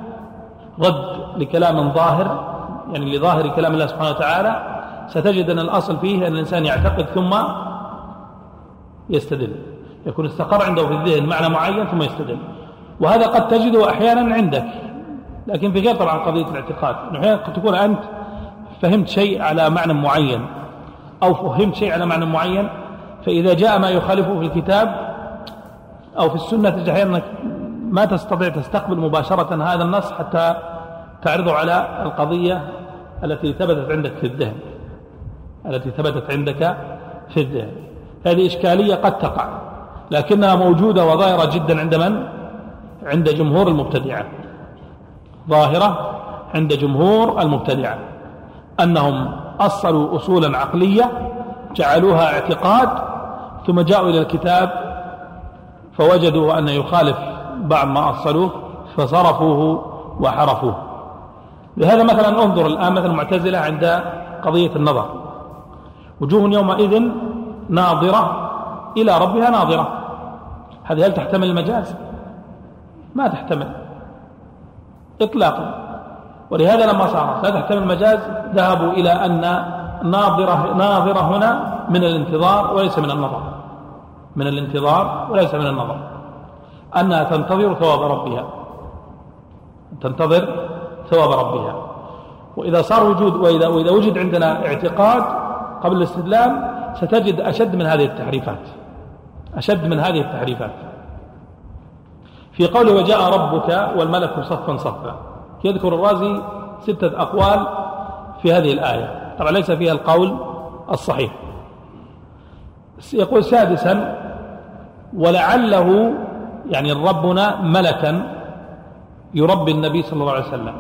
[SPEAKER 3] رد لكلام ظاهر، يعني لظاهر كلام الله سبحانه وتعالى، ستجد أن الأصل فيه أن الإنسان يعتقد ثم يستدل، يكون استقر عنده في الذهن معنى معين ثم يستدل. وهذا قد تجده أحيانا عندك، لكن في غير طبعا قضية الاعتقاد. أحيانا قد تكون أنت فهمت شيء على معنى معين أو فهمت شيء على معنى معين، فإذا جاء ما يخالفه في الكتاب أو في السنة تجد أحيانا ما تستطيع تستقبل مباشرة هذا النص حتى تعرضه على القضية التي ثبتت عندك في الذهن، التي ثبتت عندك في الذهن. هذه إشكالية قد تقع، لكنها موجودة وظاهرة جدا عند من؟ عند جمهور المبتدعة، ظاهرة عند جمهور المبتدعة، أنهم أصلوا أصولا عقلية جعلوها اعتقاد، ثم جاءوا إلى الكتاب فوجدوا أن يخالف بعض ما أصلوه فصرفوه وحرفوه. لهذا مثلا انظر الآن مثلا المعتزلة عند قضية النظر: وجوه يومئذ ناظرة إلى ربها ناظرة. هذه هل تحتمل المجاز؟ ما تحتمل إطلاقا. ولهذا لما صارت لا تحتمل المجاز ذهبوا إلى أن ناظرة هنا من الانتظار وليس من النظر، من الانتظار وليس من النظر، أنها تنتظر ثواب ربها، تنتظر ثواب ربها. وإذا صار وجود وإذا وجد عندنا اعتقاد قبل الاستدلال ستجد أشد من هذه التحريفات، أشد من هذه التحريفات. في قوله وجاء ربك والملك صفا صفا، يذكر الرازي 6 أقوال في هذه الآية، طبعا ليس فيها القول الصحيح. يقول سادسا: ولعله يعني ربنا ملكا يربي النبي صلى الله عليه وسلم،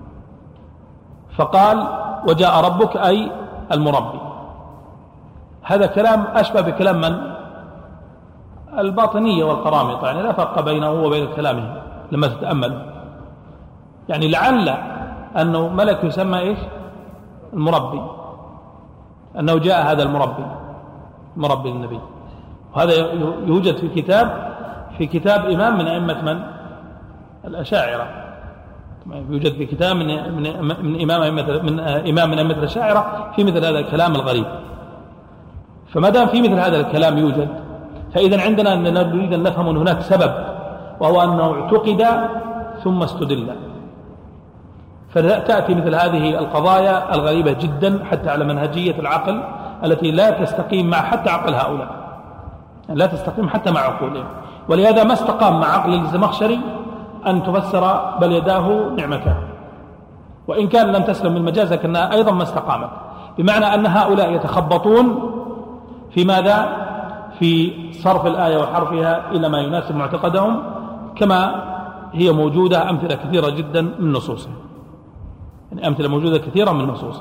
[SPEAKER 3] فقال وجاء ربك أي المربي. هذا كلام أشبه بكلام من؟ الباطنية والقرامطة، يعني لا فرق بينه وبين كلامه لما تتأمل. يعني لعل أنه ملك يسمى إيش؟ المربي، أنه جاء هذا المربي، مربي النبي. وهذا يوجد في كتاب إمام من أئمة من؟ الأشاعرة، يوجد في كتاب من إمام من أئمة الأشاعرة في مثل هذا الكلام الغريب. فما دام في مثل هذا الكلام يوجد، فإذا عندنا أن نريد أن نفهم أن هناك سبب، وهو أنه اعتقد ثم استدل. فتأتي مثل هذه القضايا الغريبة جدا حتى على منهجية العقل التي لا تستقيم مع حتى عقل هؤلاء، لا تستقيم حتى مع عقولهم. ولهذا ما استقام مع عقل الزمخشري أن تفسر بل يداه نعمتان، وإن كان لم تسلم من المجاز لكنها أيضا ما استقامت، بمعنى أن هؤلاء يتخبطون في ماذا؟ في صرف الآية وحرفها إلى ما يناسب معتقدهم، كما هي موجودة أمثلة كثيرة جدا من نصوصه، يعني أمثلة موجودة كثيرة من نصوصه.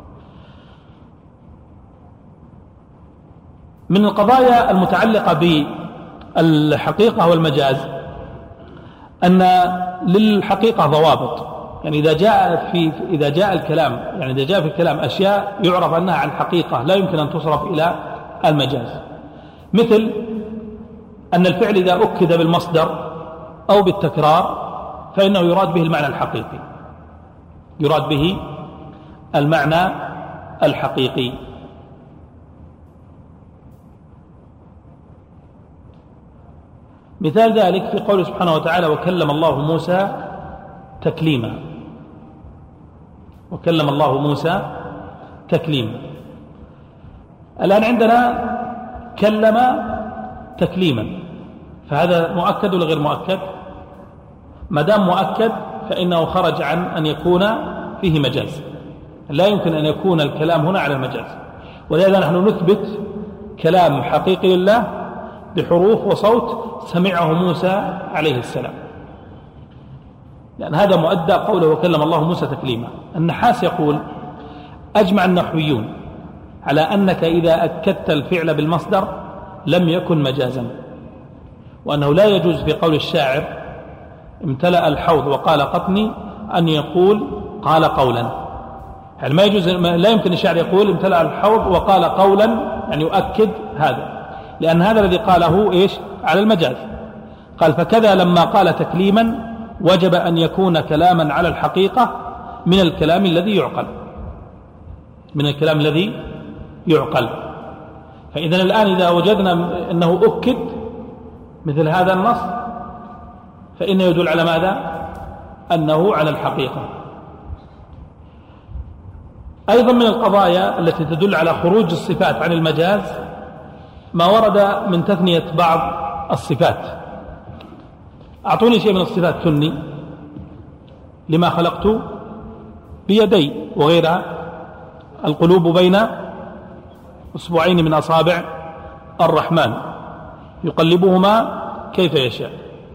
[SPEAKER 3] من القضايا المتعلقة بالحقيقة والمجاز أن للحقيقة ضوابط، يعني إذا جاء الكلام، يعني إذا جاء في الكلام أشياء يعرف أنها عن حقيقة لا يمكن أن تصرف إلى المجاز، مثل أن الفعل إذا أكد بالمصدر أو بالتكرار فإنه يراد به المعنى الحقيقي، يراد به المعنى الحقيقي. مثال ذلك في قوله سبحانه وتعالى: وكلم الله موسى تكليما. وكلم الله موسى تكليما. الآن عندنا كلم تكليما، فهذا مؤكد ولا غير مؤكد؟ ما دام مؤكد فإنه خرج عن أن يكون فيه مجاز، لا يمكن أن يكون الكلام هنا على المجاز. ولهذا نحن نثبت كلام حقيقي لله بحروف وصوت سمعه موسى عليه السلام، لأن هذا مؤدى قوله وكلم الله موسى تكليما. النحاس يقول: أجمع النحويون على أنك إذا أكدت الفعل بالمصدر لم يكن مجازا، وأنه لا يجوز في قول الشاعر امتلأ الحوض وقال قطني أن يقول قال قولا، يعني ما يجوز، لا يمكن الشاعر يقول امتلأ الحوض وقال قولا، يعني يؤكد هذا، لأن هذا الذي قاله إيش؟ على المجاز. قال: فكذا لما قال تكليما وجب أن يكون كلاما على الحقيقة من الكلام الذي يعقل، من الكلام الذي يعقل. فإذن الآن إذا وجدنا أنه أكد مثل هذا النص فإنه يدل على ماذا؟ أنه على الحقيقة. أيضا من القضايا التي تدل على خروج الصفات عن المجاز ما ورد من تثنية بعض الصفات. أعطوني شيء من الصفات ثني: لما خلقت بيدي وغيرها، القلوب بين أصبعين من أصابع الرحمن يقلبهما كيف يشاء.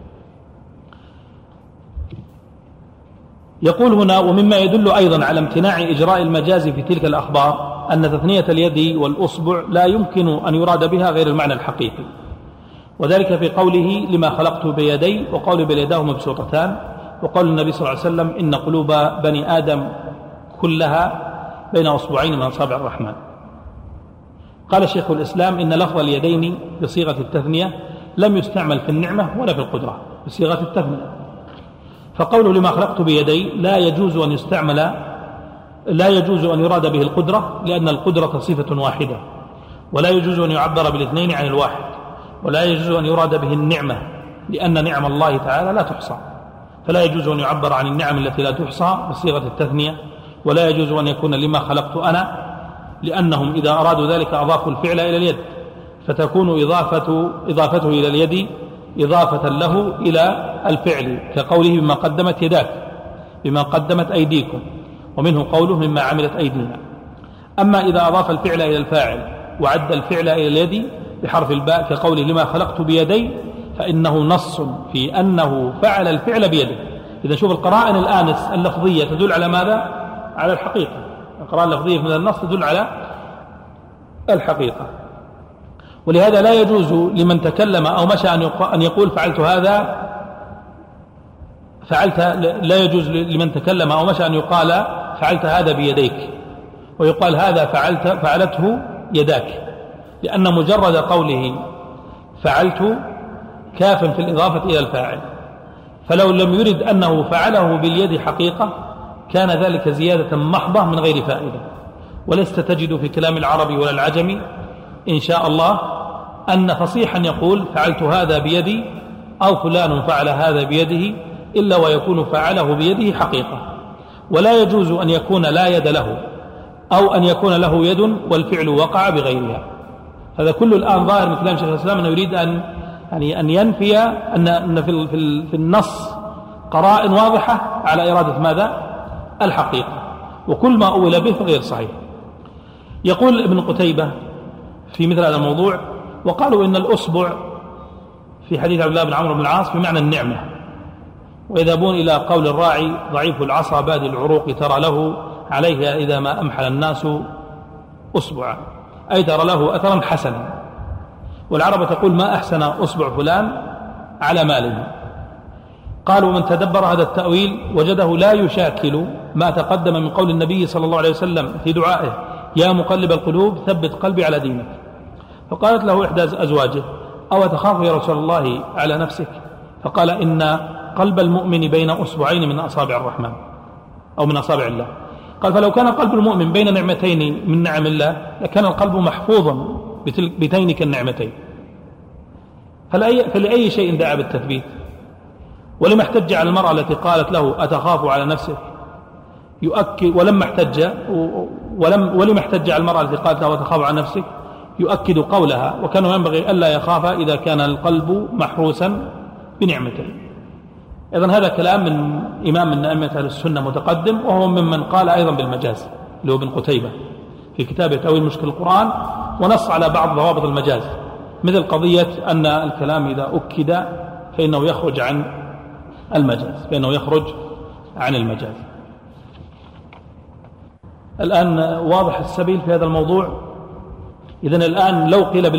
[SPEAKER 3] يقول هنا: ومما يدل أيضا على امتناع إجراء المجاز في تلك الأخبار أن تثنية اليد والأصبع لا يمكن أن يراد بها غير المعنى الحقيقي، وذلك في قوله لما خلقت بيدي، وقول بل يداه مبسوطتان، وقول النبي صلى الله عليه وسلم إن قلوب بني آدم كلها بين أصبعين من أصابع الرحمن. قال شيخ الإسلام: إن لفظ اليدين بصيغة التثنية لم يستعمل في النعمة ولا في القدرة بصيغة التثنية، فقوله لما خلقت بيدي لا يجوز أن يستعمل، لا يجوز أن يراد به القدرة، لأن القدرة صفة واحدة، ولا يجوز أن يعبر بالاثنين عن الواحد، ولا يجوز أن يراد به النعمة، لأن نعم الله تعالى لا تحصى، فلا يجوز أن يعبر عن النعم التي لا تحصى بصيغة التثنية، ولا يجوز أن يكون لما خلقت أنا، لأنهم إذا أرادوا ذلك أضافوا الفعل إلى اليد، فتكون إضافته إلى اليد إضافة له إلى الفعل، كقوله بما قدمت يداك، بما قدمت أيديكم، ومنه قوله مما عملت أيدينا. أما إذا أضاف الفعل إلى الفاعل وعد الفعل إلى اليد بحرف الباء كقوله لما خلقت بيدي، فإنه نص في أنه فعل الفعل بيده. إذا شوف القرائن الآن اللفظية تدل على ماذا؟ على الحقيقة. القرائن اللفظية من النص تدل على الحقيقة. ولهذا لا يجوز لمن تكلم أو مشى أن يقول فعلت هذا لا يجوز لمن تكلم أو مشى أن يقال فعلت هذا بيديك، ويقال هذا فعلته يداك، لأن مجرد قوله فعلت كاف في الإضافة إلى الفاعل، فلو لم يرد أنه فعله باليد حقيقة كان ذلك زيادة محضة من غير فائدة. ولست تجد في كلام العربي ولا العجمي إن شاء الله أن فصيحا يقول فعلت هذا بيدي أو فلان فعل هذا بيده إلا ويكون فعله بيده حقيقة. ولا يجوز أن يكون لا يد له أو أن يكون له يد والفعل وقع بغيرها. هذا كله الآن ظاهر من كلام شيخ الإسلام أنه يريد أن ينفي أن في النص قرائن واضحة على إرادة ماذا؟ الحقيقة، وكل ما أول به غير صحيح. يقول ابن قتيبة في مثل هذا الموضوع: وقالوا إن الأصبع في حديث عبد الله بن عمرو بن العاص بمعنى النعمة، ويذهبون إلى قول الراعي ضعيف العصا بادي العروق ترى له عليها إذا ما أمحل الناس أصبعا، أي ترى له أثرا حسنا. والعرب تقول ما أحسن أصبع فلان على ماله. قالوا من تدبر هذا التأويل وجده لا يشاكل ما تقدم من قول النبي صلى الله عليه وسلم في دعائه: يا مقلب القلوب ثبت قلبي على دينك. فقالت له إحدى أزواجه: أو تخاف يا رسول الله على نفسك؟ فقال: إن قلب المؤمن بين أصبعين من أصابع الرحمن أو من أصابع الله. قال: فلو كان قلب المؤمن بين نعمتين من نعم الله لكان القلب محفوظا بتينك النعمتين. فلأي شيء دعا بالتثبيت؟ ولما احتج على المرأة التي قالت له أتخاف على نفسك يؤكد، ولما احتج على المرأة التي قالت له أتخاف على نفسك يؤكد قولها: وكان ينبغي ألا يخاف إذا كان القلب محروسا بنعمتين. إذن هذا كلام من إمام من أئمة أهل السنة متقدم، وهو ممن قال أيضا بالمجاز، اللي هو ابن قتيبة في كتابه تأويل مشكل القرآن، ونص على بعض ضوابط المجاز، مثل قضية أن الكلام إذا أكد فإنه يخرج عن المجاز. الآن واضح السبيل في هذا الموضوع. إذن الآن لو قيل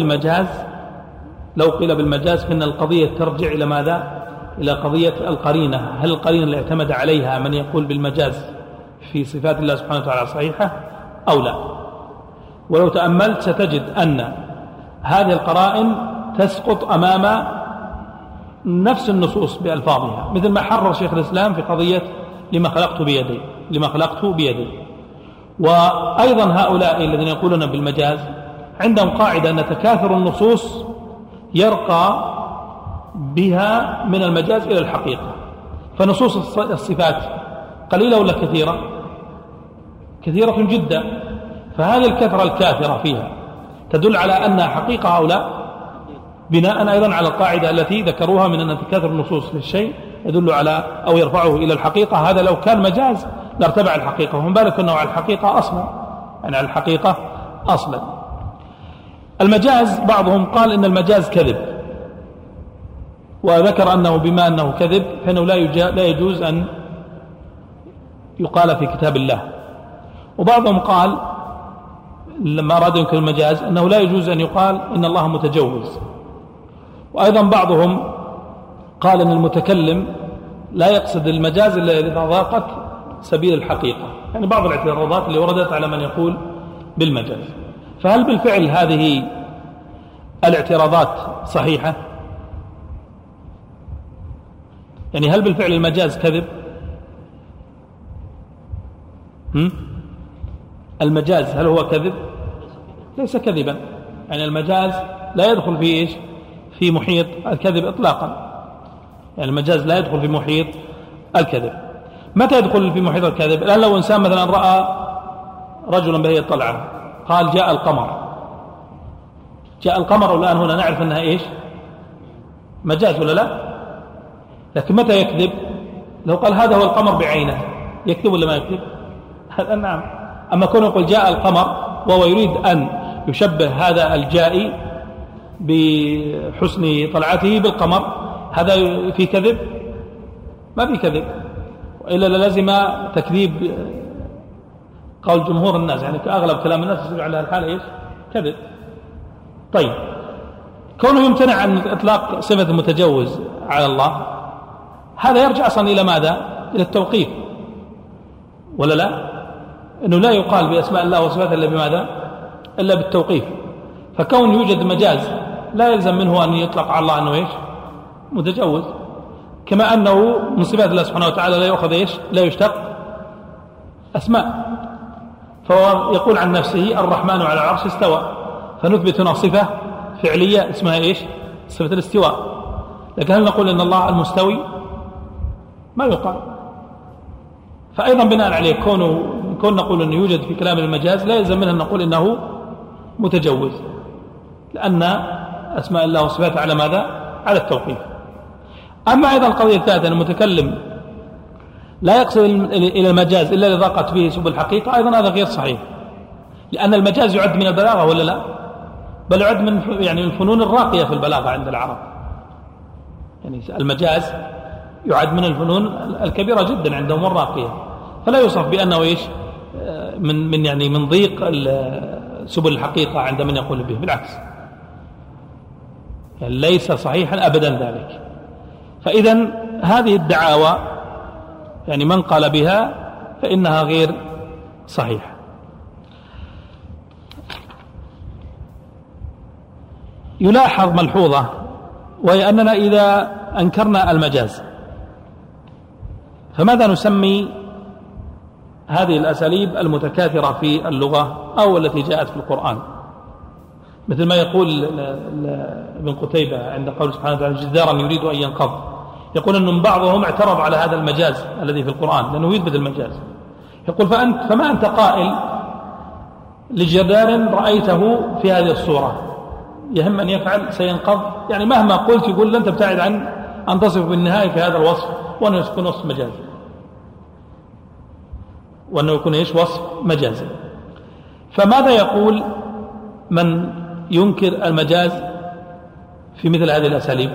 [SPEAKER 3] بالمجاز فإن القضية ترجع إلى ماذا؟ إلى قضية القرينة. هل القرينة اللي اعتمد عليها من يقول بالمجاز في صفات الله سبحانه وتعالى صحيحة أو لا؟ ولو تأملت ستجد أن هذه القرائن تسقط أمام نفس النصوص بألفاظها، مثل ما حرر شيخ الإسلام في قضية لما خلقت بيدي. وأيضا هؤلاء الذين يقولون بالمجاز عندهم قاعدة أن تكاثر النصوص يرقى بها من المجاز إلى الحقيقة. فنصوص الصفات قليلة ولا كثيرة؟ كثيرة جدا. فهذه الكثرة الكاثرة فيها تدل على أنها حقيقة أو لا، بناء أيضا على القاعدة التي ذكروها من أن تكاثر النصوص للشيء يدل على أو يرفعه إلى الحقيقة. هذا لو كان مجاز لارتبع الحقيقة، وهم بالك أنه على الحقيقة أصلا، يعني على الحقيقة أصلا. المجاز بعضهم قال إن المجاز كذب، وذكر أنه بما أنه كذب فإنه لا يجوز أن يقال في كتاب الله. وبعضهم قال لما أراد ينكر المجاز أنه لا يجوز أن يقال إن الله متجوز. وأيضا بعضهم قال أن المتكلم لا يقصد المجاز إلا إذا ضاقت سبيل الحقيقة، يعني بعض الاعتراضات اللي وردت على من يقول بالمجاز. فهل بالفعل هذه الاعتراضات صحيحة؟ يعني هل بالفعل المجاز كذب؟ المجاز هل هو كذب؟ ليس كذبا. يعني المجاز لا يدخل في إيش؟ في محيط الكذب إطلاقا. يعني المجاز لا يدخل في محيط الكذب. متى يدخل في محيط الكذب؟ الآن لو إنسان مثلا رأى رجلا بهي الطلعة قال جاء القمر، والآن هنا نعرف أنها إيش؟ مجاز ولا لا؟ لكن متى يكذب؟ لو قال هذا هو القمر بعينه يكذب ولا ما يكذب؟ هذا نعم. أما كونه يقول جاء القمر وهو يريد أن يشبه هذا الجائي بحسن طلعته بالقمر، هذا في كذب؟ ما في كذب، وإلا لازم تكذيب قول جمهور الناس، يعني كأغلب كلام الناس يصير على الحالة إيش؟ كذب. طيب، كونه يمتنع عن إطلاق صفة المتجوز على الله، هذا يرجع أصلا إلى ماذا؟ إلى التوقيف ولا لا؟ أنه لا يقال بأسماء الله وصفاته إلا بماذا؟ إلا بالتوقيف. فكون يوجد مجاز لا يلزم منه أن يطلق على الله أنه إيش؟ متجوز. كما أنه من صفات الله سبحانه وتعالى لا يؤخذ لا يشتق أسماء، فهو يقول عن نفسه الرحمن على العرش استوى، فنثبت هنا صفة فعلية اسمها صفة الاستواء. لكن هل نقول إن الله المستوي؟ ما يقال. فأيضا بناء عليه كون نقول أنه يوجد في كلام المجاز لا يلزم منه أن نقول إنه متجوز، لأن أسماء الله وصفاته على ماذا؟ على التوقيف. أما أيضا القضية الثالثة أن المتكلم لا يقصد إلى المجاز إلا إذا ضاقت فيه سبل الحقيقة، أيضا هذا غير صحيح، لأن المجاز يعد من البلاغة ولا لا؟ بل يعد من الفنون الراقية في البلاغة عند العرب. يعني المجاز يعد من الفنون الكبيرة جدا عندهم الراقية، فلا يوصف بأنه من ضيق سبل الحقيقة عند من يقول به، بالعكس يعني ليس صحيحا أبدا ذلك. فإذا هذه الدعاوى يعني من قال بها فإنها غير صحيحة. يلاحظ ملحوظة، وهي أننا إذا أنكرنا المجاز فماذا نسمي هذه الأساليب المتكاثرة في اللغة أو التي جاءت في القرآن؟ مثل ما يقول ابن قتيبة عند قول سبحانه وتعالى جدارا يريد أن ينقض، يقول أن بعضهم اعترض على هذا المجاز الذي في القرآن لأنه يثبت المجاز. يقول فما أنت قائل لجدار رأيته في هذه الصورة يهم أن يفعل سينقض، يعني مهما قلت يقول لن تبتعد عن أن تصف بالنهاية في هذا الوصف وأنه يكون وصف مجازي، وأنه يكون وصف مجازي. فماذا يقول من ينكر المجاز في مثل هذه الأساليب؟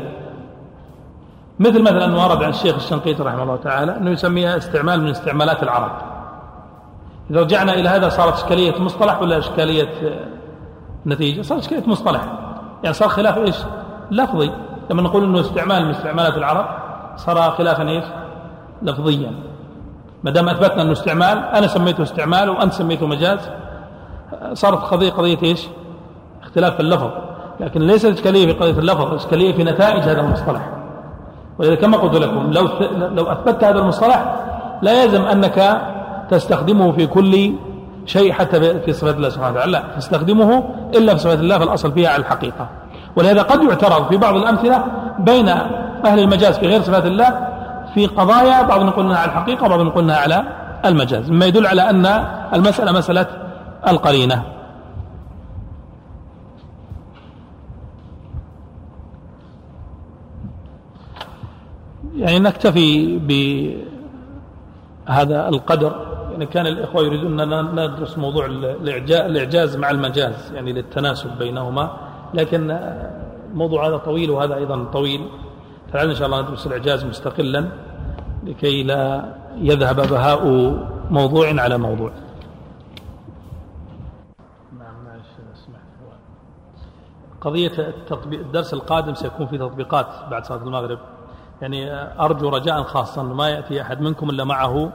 [SPEAKER 3] مثلا ورد عن الشيخ الشنقيطي رحمه الله تعالى أنه يسميها استعمال من استعمالات العرب. إذا رجعنا إلى هذا صارت إشكالية مصطلح ولا إشكالية نتيجة؟ صارت إشكالية مصطلح، يعني صار خلاف لفظي. لما نقول أنه استعمال من استعمالات العرب صار خلافا لفظيا. ما دام أثبتنا أنه استعمال، أنا سميته استعمال وأنت سميته مجاز، صارت قضية اختلاف في اللفظ، لكن ليست إشكالية في قضية اللفظ، إشكالية في نتائج هذا المصطلح. ولذلك كما قلت لكم لو أثبتت هذا المصطلح لا يلزم أنك تستخدمه في كل شيء حتى في صفات الله سبحانه وتعالى، لا تستخدمه إلا في صفات الله، فالأصل فيها على الحقيقة. ولهذا قد يعترض في بعض الأمثلة بين أهل المجاز في غير صفات الله في قضايا بعض نقولنا على الحقيقة وبعض نقولنا على المجاز، مما يدل على أن المسألة مسألة القرينة. يعني نكتفي بهذا القدر. يعني كان الإخوة يريدون أن ندرس موضوع الإعجاز مع المجاز يعني للتناسب بينهما، لكن الموضوع هذا طويل وهذا أيضا طويل، فلعل إن شاء الله ندرس الإعجاز مستقلا لكي لا يذهب بهاء موضوع على موضوع. قضية الدرس القادم سيكون في تطبيقات بعد صلاة المغرب، يعني أرجو رجاء خاصا ما يأتي أحد منكم إلا معه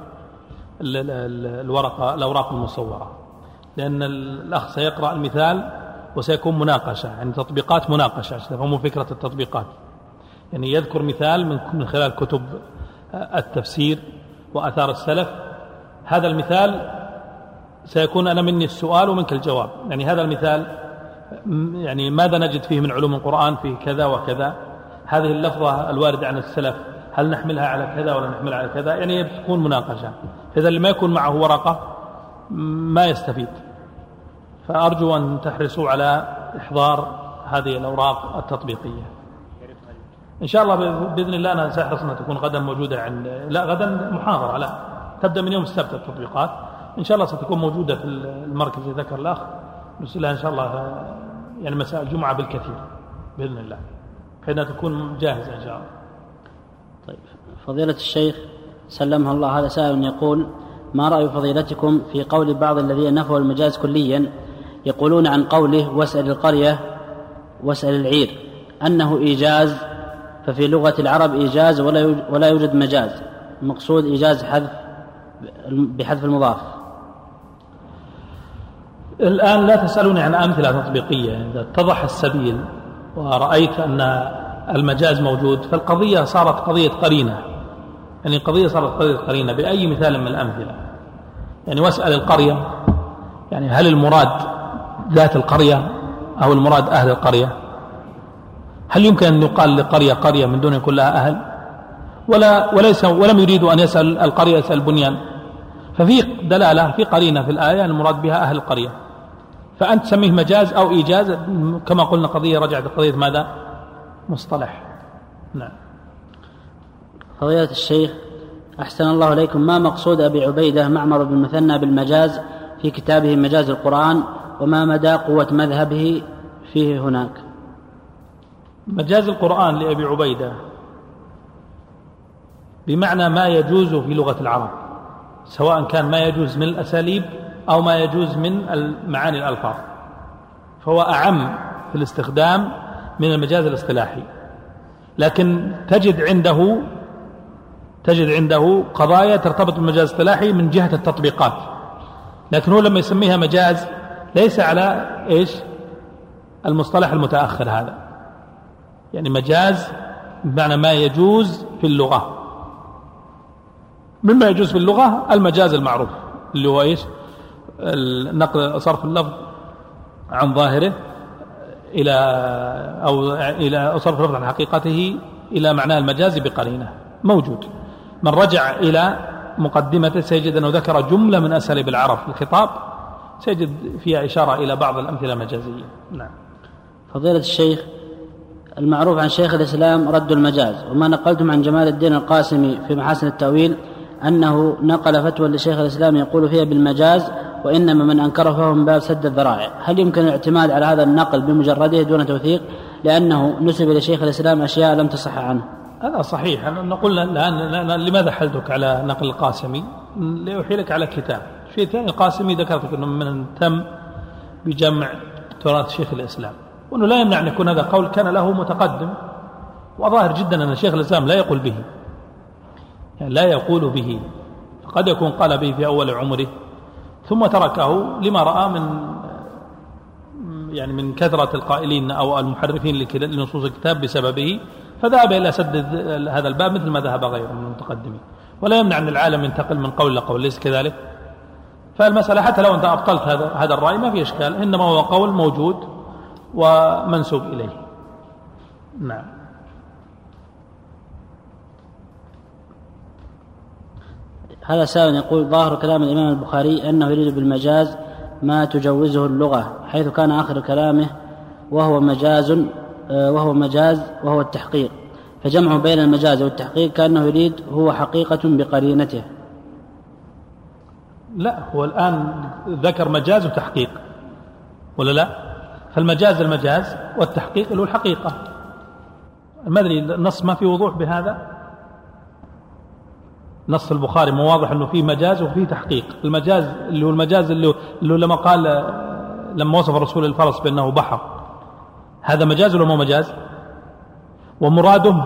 [SPEAKER 3] الأوراق المصورة، لأن الأخ سيقرأ المثال وسيكون مناقشة، يعني تطبيقات مناقشة عشان تفهموا فكرة التطبيقات. يعني يذكر مثال من خلال كتب التفسير وآثار السلف. هذا المثال سيكون أنا مني السؤال ومنك الجواب. يعني هذا المثال يعني ماذا نجد فيه من علوم القرآن في كذا وكذا، هذه اللفظة الواردة عن السلف هل نحملها على كذا ولا نحملها على كذا، يعني تكون مناقشة. إذا اللي ما يكون معه ورقة ما يستفيد، فأرجو أن تحرصوا على إحضار هذه الأوراق التطبيقية إن شاء الله بإذن الله. أنا سأحرص أن تكون غدا موجودة لا غدا محاضرة، لا تبدأ من يوم السبت التطبيقات إن شاء الله ستكون موجودة في المركز الذي ذكر الأخ، نرسلها إن شاء الله يعني مساء الجمعة بالكثير بإذن الله، كأنها تكون جاهزة إن شاء الله.
[SPEAKER 2] طيب فضيلة الشيخ سلمها الله، هذا سائل يقول: ما رأي فضيلتكم في قول بعض الذين نفوا المجاز كليا، يقولون عن قوله واسأل القرية واسأل العير أنه إيجاز، ففي لغة العرب إيجاز ولا يوجد مجاز، المقصود إيجاز بحذف المضاف.
[SPEAKER 3] الآن لا تسألوني عن أمثلة تطبيقية، إذا اتضح السبيل ورأيت أن المجاز موجود، فالقضية صارت قضية قرينة، يعني القضية صارت قضية قرينة. بأي مثال من الأمثلة؟ يعني واسأل القرية، يعني هل المراد ذات القرية أو المراد أهل القرية؟ هل يمكن أن يقال لقرية قرية من دون يكون لها أهل؟ ولم يريدوا أن يسأل القرية، يسأل البنيان. ففي دلالة، في قرينة في الآية المراد بها أهل القرية، فأنت تسميه مجاز أو إيجاز، كما قلنا قضية رجعت قضية ماذا؟ مصطلح. نعم.
[SPEAKER 2] فضيلة الشيخ أحسن الله إليكم، ما مقصود أبي عبيدة معمر بن المثنى بالمجاز في كتابه مجاز القرآن، وما مدى قوة مذهبه فيه هناك؟
[SPEAKER 3] مجاز القرآن لأبي عبيدة بمعنى ما يجوز في لغة العرب، سواء كان ما يجوز من الأساليب أو ما يجوز من معاني الألفاظ، فهو أعم في الاستخدام من المجاز الاصطلاحي. لكن تجد عنده قضايا ترتبط بالمجاز الاصطلاحي من جهة التطبيقات، لكن هو لما يسميها مجاز ليس على المصطلح المتأخر هذا، يعني مجاز بمعنى ما يجوز في اللغة. مما يجوز في اللغة المجاز المعروف اللي هو نقل صرف اللفظ عن ظاهره إلى صرف اللفظ عن حقيقته إلى معناه المجازي بقرينة، موجود. من رجع إلى مقدمته سيجد أنه ذكر جملة من أساليب العرب في الخطاب، سيجد فيها إشارة إلى بعض الأمثلة المجازية. نعم.
[SPEAKER 2] فضيلة الشيخ، المعروف عن شيخ الإسلام رد المجاز، وما نقلتم عن جمال الدين القاسمي في محاسن التأويل أنه نقل فتوى لشيخ الإسلام يقول فيها بالمجاز، وإنما من أنكره فهو من باب سد الذرائع. هل يمكن الاعتماد على هذا النقل بمجرده دون توثيق، لأنه نسب إلى شيخ الإسلام أشياء لم تصح عنه؟
[SPEAKER 3] هذا صحيح. نقول الآن لماذا حلتك على نقل القاسمي؟ لأحيلك على كتاب. الشيء الثاني القاسمي ذكرتك أنه من تم بجمع تراث شيخ الإسلام، وأنه لا يمنع أن يكون هذا قول كان له متقدم، وظاهر جدا أن شيخ الإسلام لا يقول به، يعني لا يقول به، فقد يكون قال به في أول عمره ثم تركه لما رأى من كثرة القائلين أو المحرفين لنصوص الكتاب بسببه، فذهب إلى سد هذا الباب مثل ما ذهب غيره من المتقدمين. ولا يمنع أن العالم ينتقل من قول لقول، ليس كذلك؟ فالمسألة حتى لو أنت أبطلت هذا الرأي ما في إشكال، إنما هو قول موجود ومنسوب إليه. نعم.
[SPEAKER 2] هذا سائل يقول: ظاهر كلام الإمام البخاري أنه يريد بالمجاز ما تجوزه اللغة، حيث كان آخر كلامه وهو مجاز وهو التحقيق، فجمع بين المجاز والتحقيق كأنه يريد هو حقيقة بقرينته.
[SPEAKER 3] لا، هو الآن ذكر مجاز وتحقيق ولا لا؟ فالمجاز المجاز والتحقيق اللي هو الحقيقة. ما أدري النص ما في وضوح بهذا. نص البخاري مو واضح أنه فيه مجاز وفيه تحقيق. المجاز اللي هو المجاز اللي لما قال لما وصف الرسول الفرس بأنه بحر، هذا مجاز ولا مو مجاز؟ ومراده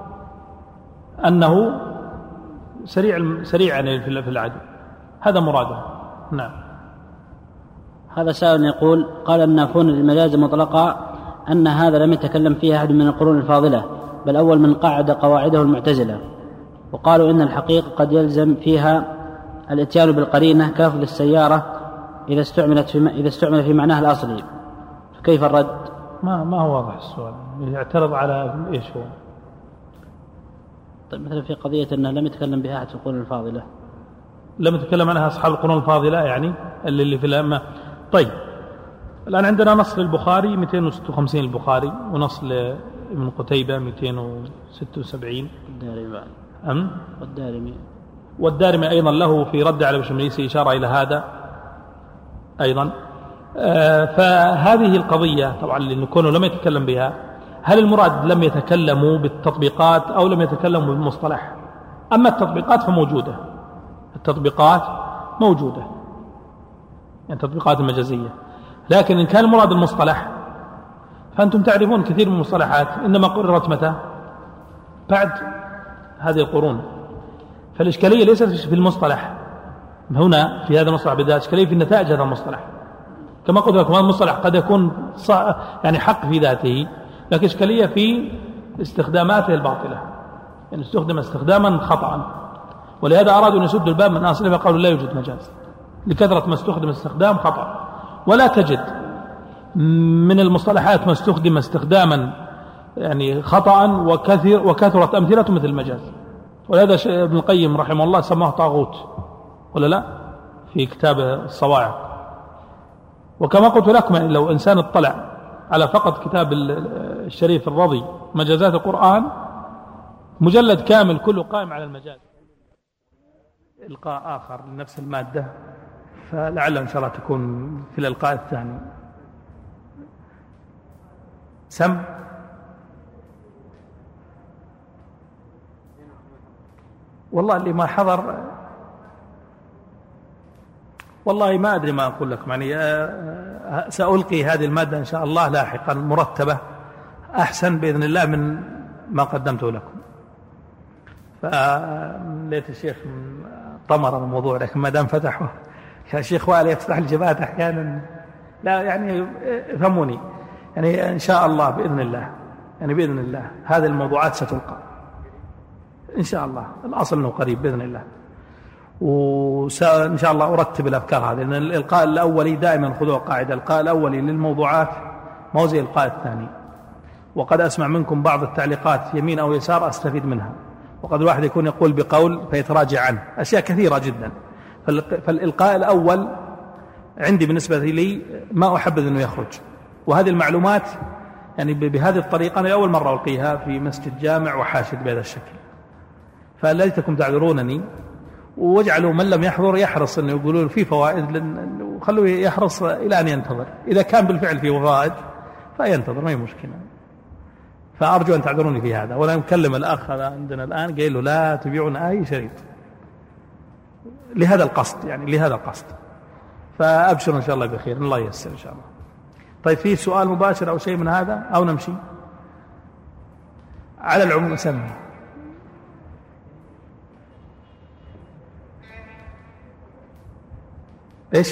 [SPEAKER 3] أنه سريع يعني في العدو، هذا مراده. نعم.
[SPEAKER 2] هذا سائل يقول: قال النافون للمجاز مطلقا أن هذا لم يتكلم فيه أحد من القرون الفاضلة، بل أول من قاعد قواعده المعتزلة، وقالوا إن الحقيقة قد يلزم فيها الاتيان بالقرينة كافل السيارة إذا استعمل في معناها الأصلي، فكيف الرد؟
[SPEAKER 3] ما هو واضح السؤال، يعترض على إيش هو؟
[SPEAKER 2] طيب مثلا في قضية أنه لم يتكلم بها أحد في القرون الفاضلة،
[SPEAKER 3] لم يتكلم عنها أصحاب القرون الفاضلة، يعني اللي في الأمة. طيب الآن عندنا نص للبخاري 256 البخاري، ونص لابن قتيبة 276 والدارمي أيضا له في رد على بشمريسي إشارة إلى هذا أيضا. فهذه القضية طبعا لنكون لم يتكلم بها، هل المراد لم يتكلموا بالتطبيقات أو لم يتكلموا بالمصطلح؟ أما التطبيقات فموجودة، التطبيقات موجودة، يعني التطبيقات المجازية. لكن إن كان المراد المصطلح فأنتم تعرفون كثير من المصطلحات إنما قررت متى؟ بعد هذه القرون. فالإشكالية ليست في المصطلح هنا في هذا المصطلح بالذات، إشكالية في النتائج هذا المصطلح. كما قلت لكم هذا المصطلح قد يكون يعني حق في ذاته، لكن إشكالية في استخداماته الباطلة، يعني استخدم استخداما خطأ، ولهذا أرادوا أن يسدوا الباب من أصله فقالوا لا يوجد مجاز لكثرة ما استخدم استخدام خطأ. ولا تجد من المصطلحات ما استخدم استخداما يعني خطأ وكثرت أمثلة مثل المجاز. ولهذا ابن القيم رحمه الله سماه طاغوت ولا لا في كتاب الصواعق. وكما قلت لكم يعني لو إنسان اطلع على فقط كتاب الشريف الرضي مجازات القرآن مجلد كامل كله قائم على المجاز. إلقاء آخر لنفس المادة، فلعل إن شاء الله تكون في الإلقاء الثاني. سم والله اللي ما حضر والله ما أدري ما أقول لكم، يعني سألقي هذه المادة إن شاء الله لاحقا مرتبة أحسن بإذن الله من ما قدمته لكم. فليت الشيخ طمر الموضوع، لكن ما دام فتحه يا شيخ وائل يفتح الجبهات أحيانا، لا يعني فهموني، يعني إن شاء الله بإذن الله، يعني بإذن الله هذه الموضوعات ستلقى إن شاء الله. الأصل أنه قريب بإذن الله، وإن شاء الله أرتب الأفكار هذه، لأن الإلقاء الأولي دائما خذوا قاعدة، الإلقاء الأولي للموضوعات ما هو زي الإلقاء الثاني. وقد أسمع منكم بعض التعليقات يمين أو يسار أستفيد منها، وقد الواحد يكون يقول بقول فيتراجع عنه أشياء كثيرة جدا. فالإلقاء الأول عندي بالنسبة لي ما أحبذ أنه يخرج، وهذه المعلومات يعني بهذه الطريقة أنا أول مرة ألقيها في مسجد جامع وحاشد بهذا الشكل، فليتكم تعذرونني، واجعلوا من لم يحضر يحرص أنه يقولون في فوائد، وخلوه يحرص إلى أن ينتظر، إذا كان بالفعل في فوائد فينتظر ما هي مشكلة. فأرجو أن تعذروني في هذا. ولا نكلم الأخ هذا عندنا الآن قايل له لا تبيعون أي شريط لهذا القصد، يعني لهذا القصد، فأبشر إن شاء الله بخير، الله ييسر إن شاء الله. طيب في سؤال مباشر أو شيء من هذا أو نمشي على العموم؟ سمي إيش؟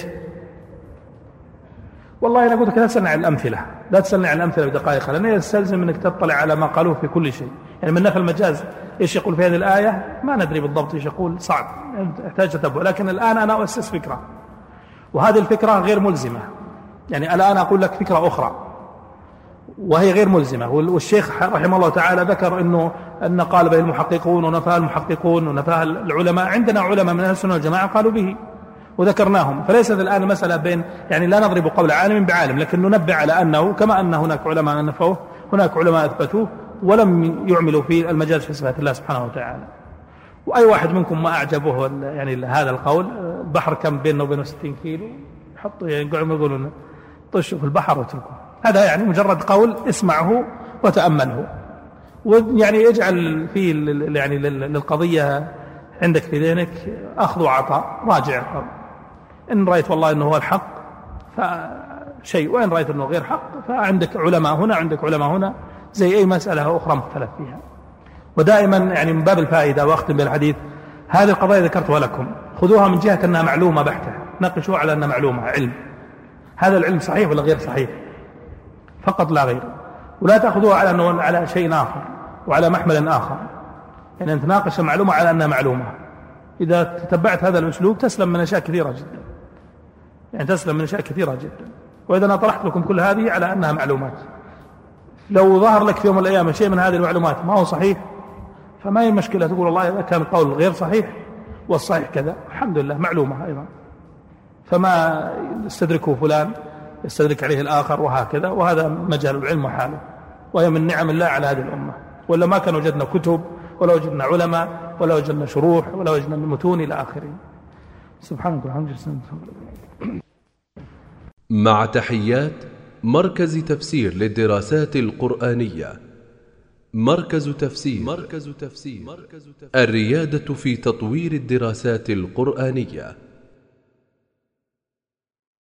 [SPEAKER 3] والله أنا قلت لك لا تسألني عن الأمثلة، لا تسألني عن الأمثلة بدقائق، لأنه يستلزم أنك تطلع على ما قالوه في كل شيء. يعني من نفى المجاز إيش يقول في هذه الآية ما ندري بالضبط إيش يقول، صعب يحتاج تتبع. لكن الآن أنا أؤسس فكرة، وهذه الفكرة غير ملزمة. يعني الآن أقول لك فكرة أخرى وهي غير ملزمة. والشيخ رحمه الله تعالى ذكر أن قال به المحققون ونفاه المحققون ونفاه العلماء. عندنا علماء من أهل السنة والجماعة قالوا به وذكرناهم، فليست الآن مسألة بين يعني لا نضرب قول عالم بعالم، لكن ننبه على أنه كما أن هناك علماء نفوه هناك علماء أثبتوه ولم يعملوا في المجال في صفات الله سبحانه وتعالى. وأي واحد منكم ما أعجبه يعني هذا القول، البحر كم بينه وبينه 60 كيلو، حطوا يعني يقولون طشوا في البحر واتركوا، هذا يعني مجرد قول اسمعه وتأمله، ويعني اجعل فيه يعني للقضية عندك في ذهنك أخذ وعطاء، راجع القول، إن رأيت والله أنه هو الحق فشيء، وإن رأيت أنه غير حق فعندك علماء هنا عندك علماء هنا، زي أي مسألة أخرى مختلف فيها. ودائما يعني من باب الفائدة وأختم بالحديث، هذه القضايا ذكرتها لكم خذوها من جهة أنها معلومة بحتة، ناقشوها على أنها معلومة علم، هذا العلم صحيح ولا غير صحيح فقط لا غير، ولا تأخذوها على أنه على شيء آخر وعلى محمل آخر، يعني أن تناقش معلومة على أنها معلومة. إذا تتبعت هذا الأسلوب تسلم من أشياء كثيرة جدا، يعني تسلم من أشياء كثيرة جدا. وإذا أنا طرحت لكم كل هذه على أنها معلومات، لو ظهر لك في يوم من الأيام شيء من هذه المعلومات ما هو صحيح فما هي المشكلة، تقول والله إذا كان القول غير صحيح والصحيح كذا الحمد لله معلومة أيضا، فما يستدركه فلان يستدرك عليه الآخر وهكذا، وهذا مجال العلم وحاله، وهي من نعم الله على هذه الأمة. ولا ما كان وجدنا كتب ولا وجدنا علماء ولا وجدنا شروح ولا وجدنا متون إلى آخره. سبحانك والحمد لله.
[SPEAKER 1] مع تحيات مركز تفسير للدراسات القرآنية، مركز تفسير الريادة في تطوير الدراسات القرآنية.